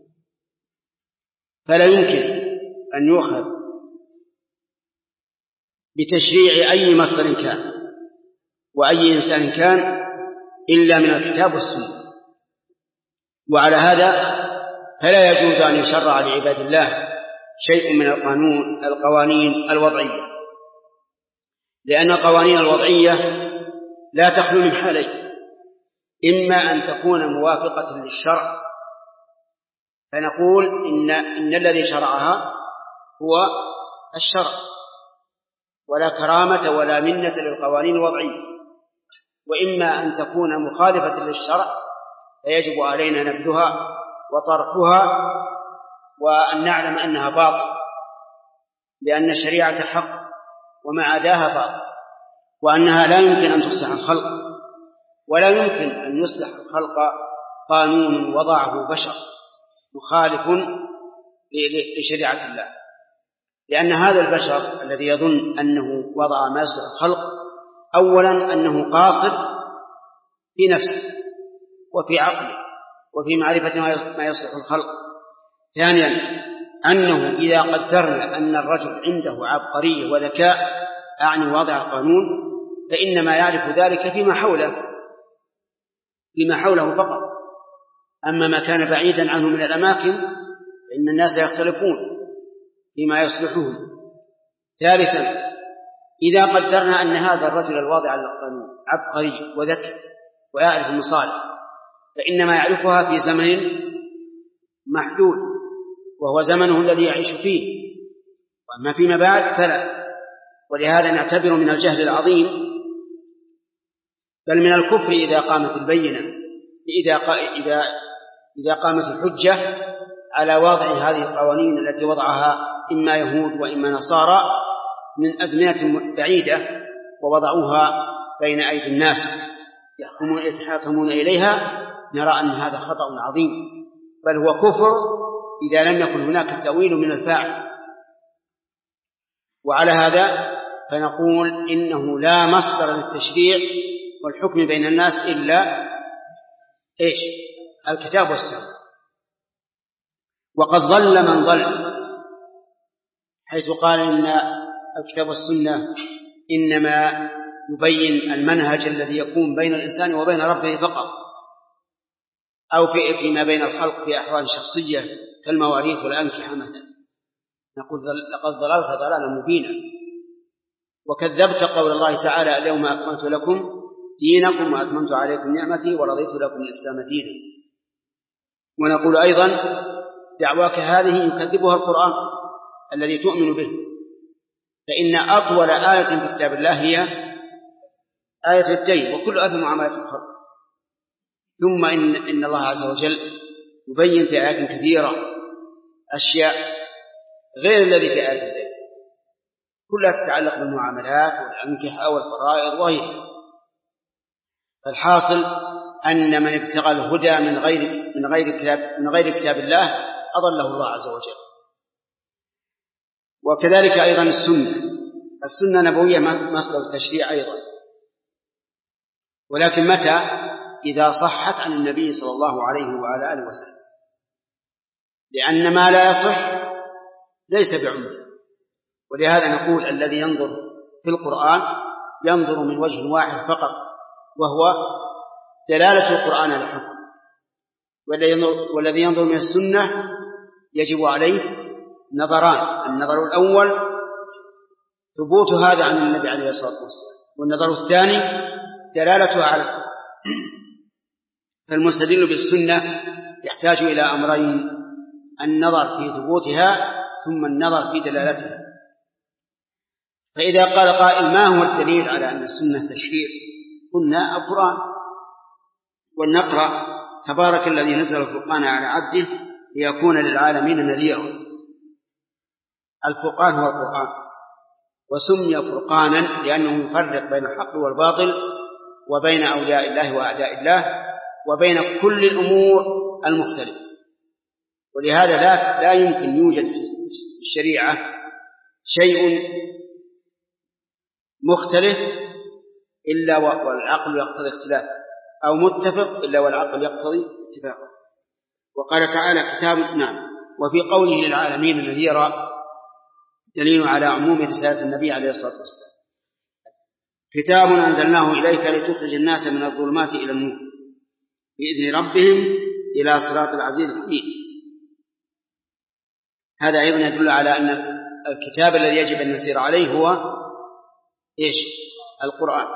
فلا يمكن أن يؤخذ بتشريع أي مصدر كان وأي إنسان كان إلا من الكتاب والسنة. وعلى هذا فلا يجوز أن يشرع لعباد الله شيء من القوانين الوضعية، لأن القوانين الوضعية لا تخلو من حالين: إما أن تكون موافقة للشرع فنقول إن الذي شرعها هو الشرع ولا كرامة ولا منة للقوانين الوضعية، وإما أن تكون مخالفة للشرع فيجب علينا نبذها وطرحها وأن نعلم أنها باطل، لأن الشريعة حق وما عداها باطل، وأنها لا يمكن أن تصلح الخلق، ولا يمكن أن يصلح الخلق قانون وضعه بشر مخالف لشريعة الله، لأن هذا البشر الذي يظن أنه وضع ما يصلح الخلق أولا أنه قاصر في نفسه وفي عقله وفي معرفة ما يصلح الخلق. ثانيا أنه إذا قدرنا أن الرجل عنده عبقرية وذكاء أعني واضع القانون فإنما يعرف ذلك فيما حوله فقط، أما ما كان بعيدا عنه من الأماكن فإن الناس يختلفون فيما يصلحهم. ثالثا إذا قدرنا أن هذا الرجل الواضع للقانون عبقري وذكي ويعرف المصالح فإنما يعرفها في زمن محدود وهو زمنه الذي يعيش فيه، وأما فيما بعد فلا. ولهذا نعتبر من الجهل العظيم بل من الكفر إذا قامت البينة، إذا قامت الحجة على وضع هذه القوانين التي وضعها إما يهود وإما نصارى من أزمنة بعيدة ووضعوها بين أيدي الناس يتحاكمون إليها، نرى أن هذا خطأ عظيم، بل هو كفر إذا لم يكن هناك تأويل من الفاعل. وعلى هذا فنقول إنه لا مصدر للتشريع والحكم بين الناس إلا الكتاب والسنة. وقد ضل من ضل حيث قال إن الكتاب والسنة إنما يبين المنهج الذي يكون بين الإنسان وبين ربه فقط، أو فيما بين الخلق في أحوال شخصية كالمواريث والأنكحة مثلا. نقول لقد ضللت ضلالا مبينا، وكذبت قول الله تعالى: اليوم أكملت لكم دينكم وأتممت عليكم نعمتي ورضيت لكم الإسلام دينا. ونقول أيضا: دعواك هذه يكذبها القرآن الذي تؤمن به، فإن أطول آية في كتاب الله هي آية الدين، وكل آية معاملات الخلق. ثم إن الله عز وجل يبين في آيات كثيرة أشياء غير الذي في آية الدين، كلها تتعلق بالمعاملات والأنكحة والفرائض وغيرها. فالحاصل أن من ابتغى الهدى من غير كتاب الله أضله الله عز وجل. وكذلك أيضا السنة نبوية مصدر التشريع أيضا، ولكن متى؟ إذا صحت عن النبي صلى الله عليه وعلى آله وسلم، لأن ما لا يصح ليس بعمر. ولهذا نقول الذي ينظر في القرآن ينظر من وجه واحد فقط، وهو دلالة القرآن على الحكم. والذي ينظر من السنة يجب عليه نظران: النظر الأول ثبوت هذا عن النبي عليه الصلاة والسلام، والنظر الثاني دلالتها على الحكم. فالمستدل بالسنة يحتاج إلى أمرين: النظر في ثبوتها ثم النظر في دلالتها. فإذا قال قائل: ما هو الدليل على أن السنة تشريع؟ قلنا: القرآن. ونقرأ: تبارك الذي نزل الفرقان على عبده ليكون للعالمين نذيرا. الفرقان هو القرآن، وسمي فرقانا لأنه يفرق بين الحق والباطل، وبين أولياء الله وأعداء الله، وبين كل الأمور المختلفة. ولهذا لا يمكن يوجد في الشريعة شيء مختلف إلا والعقل يقتضي اختلافه، أو متفق إلا والعقل يقتضي اتفاقه. وقال تعالى: كتاب. نعم. وفي قوله للعالمين نذيرا دليل على عموم رسالة النبي عليه الصلاة والسلام. كتاب أنزلناه إليك لتخرج الناس من الظلمات إلى النور بإذن ربهم إلى صراط العزيز الحميد. هذا أيضا يدل على أن الكتاب الذي يجب أن نسير عليه هو إيش؟ القرآن.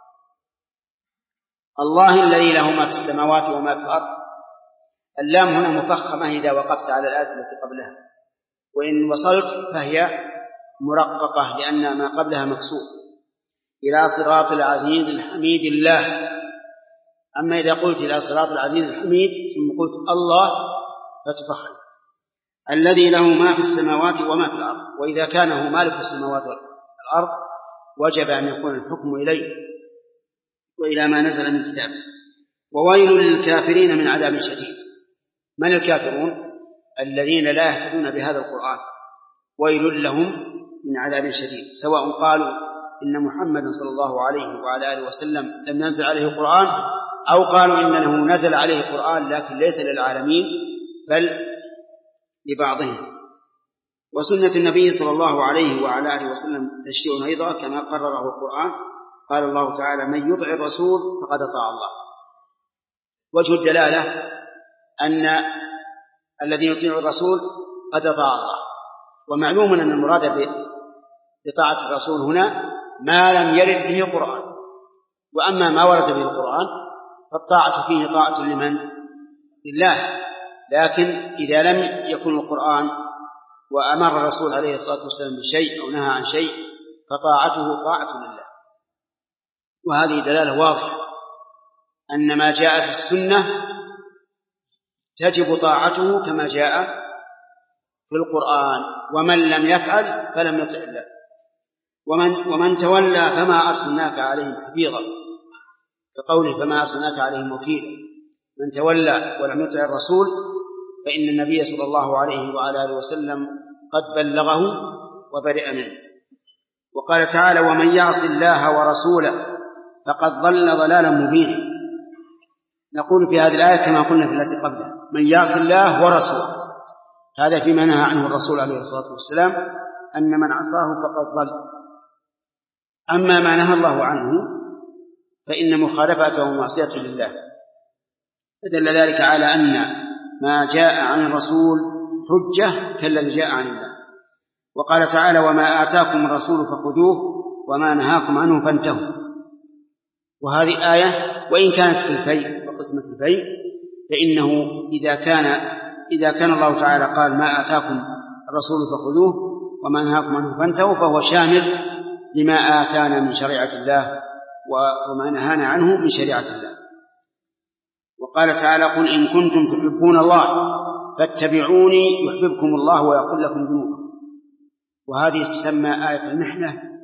الله الذي له ما في السماوات وما في الأرض. اللام هنا مفخمة إذا وقفت على الآية التي قبلها، وإن وصلت فهي مرققة لأن ما قبلها مكسور. إلى صراط العزيز الحميد الله. أما إذا قلت إلى صراط العزيز الحميد ثم قلت الله فتفخم. الذي له ما في السماوات وما في الأرض. وإذا كان هو مالك السماوات والأرض وجب أن يكون الحكم إليه وإلى ما نزل من كتابه. وويل للكافرين من عذاب شديد. من الكافرون؟ الذين لا يهتدون بهذا القرآن، ويل لهم من عذاب شديد، سواء قالوا إن محمدا صلى الله عليه وعلى آله وسلم لم ينزل عليه القرآن، أو قالوا إنه نزل عليه القرآن لكن ليس للعالمين بل لبعضهم. وسنة النبي صلى الله عليه وعلى آله وسلم تشريع أيضا كما قرره القرآن. قال الله تعالى: من يطع الرسول فقد أطاع الله. وجه الدلالة أن الذي يطيع الرسول قد أطاع الله. ومعلوم أن المراد بطاعة الرسول هنا ما لم يرد به القرآن، وأما ما ورد به القرآن فالطاعة فيه طاعة لمن؟ لله. لكن إذا لم يكن القرآن وأمر الرسول عليه الصلاة والسلام بشيء أو نهى عن شيء فطاعته طاعة لله. وهذه دلالة واضحة أن ما جاء في السنة تجب طاعته كما جاء في القرآن. ومن لم يفعل فلم يطع الله. ومن تولى فما أرسلناك عليهم حفيظا، كقوله: فما أرسلناك عليهم وكيلا. من تولى ولم يطع الرسول فإن النبي صلى الله عليه وعلى آله وسلم قد بلغه وبرئ منه. وقال تعالى: ومن يعص الله ورسوله فقد ضل ضلالا مبينا. نقول في هذه الآية كما قلنا في التي قبلها: من يعص الله ورسوله، هذا فيما نهى عنه الرسول عليه الصلاة والسلام، أن من عصاه فقد ضل. أما ما نهى الله عنه فإن مخالفته معصية لله. فدل ذلك على أن ما جاء عن الرسول حجة كالذي جاء عن الله. وقال تعالى: وما آتاكم الرسول فخذوه وما نهاكم عنه فانتهوا. وهذه آية وإن كانت في الفيء وقسمة الفيء، فإنه إذا كان الله تعالى قال: ما آتاكم الرسول فخذوه وما نهاكم عنه فانتهوا، فهو شامل لما آتانا من شريعة الله وما نهانا عنه من شريعة الله. وقال تعالى: قل إن كنتم تحبون الله فاتبعوني يحببكم الله ويغفر لكم ذنوبكم. وهذه تسمى آية المحنة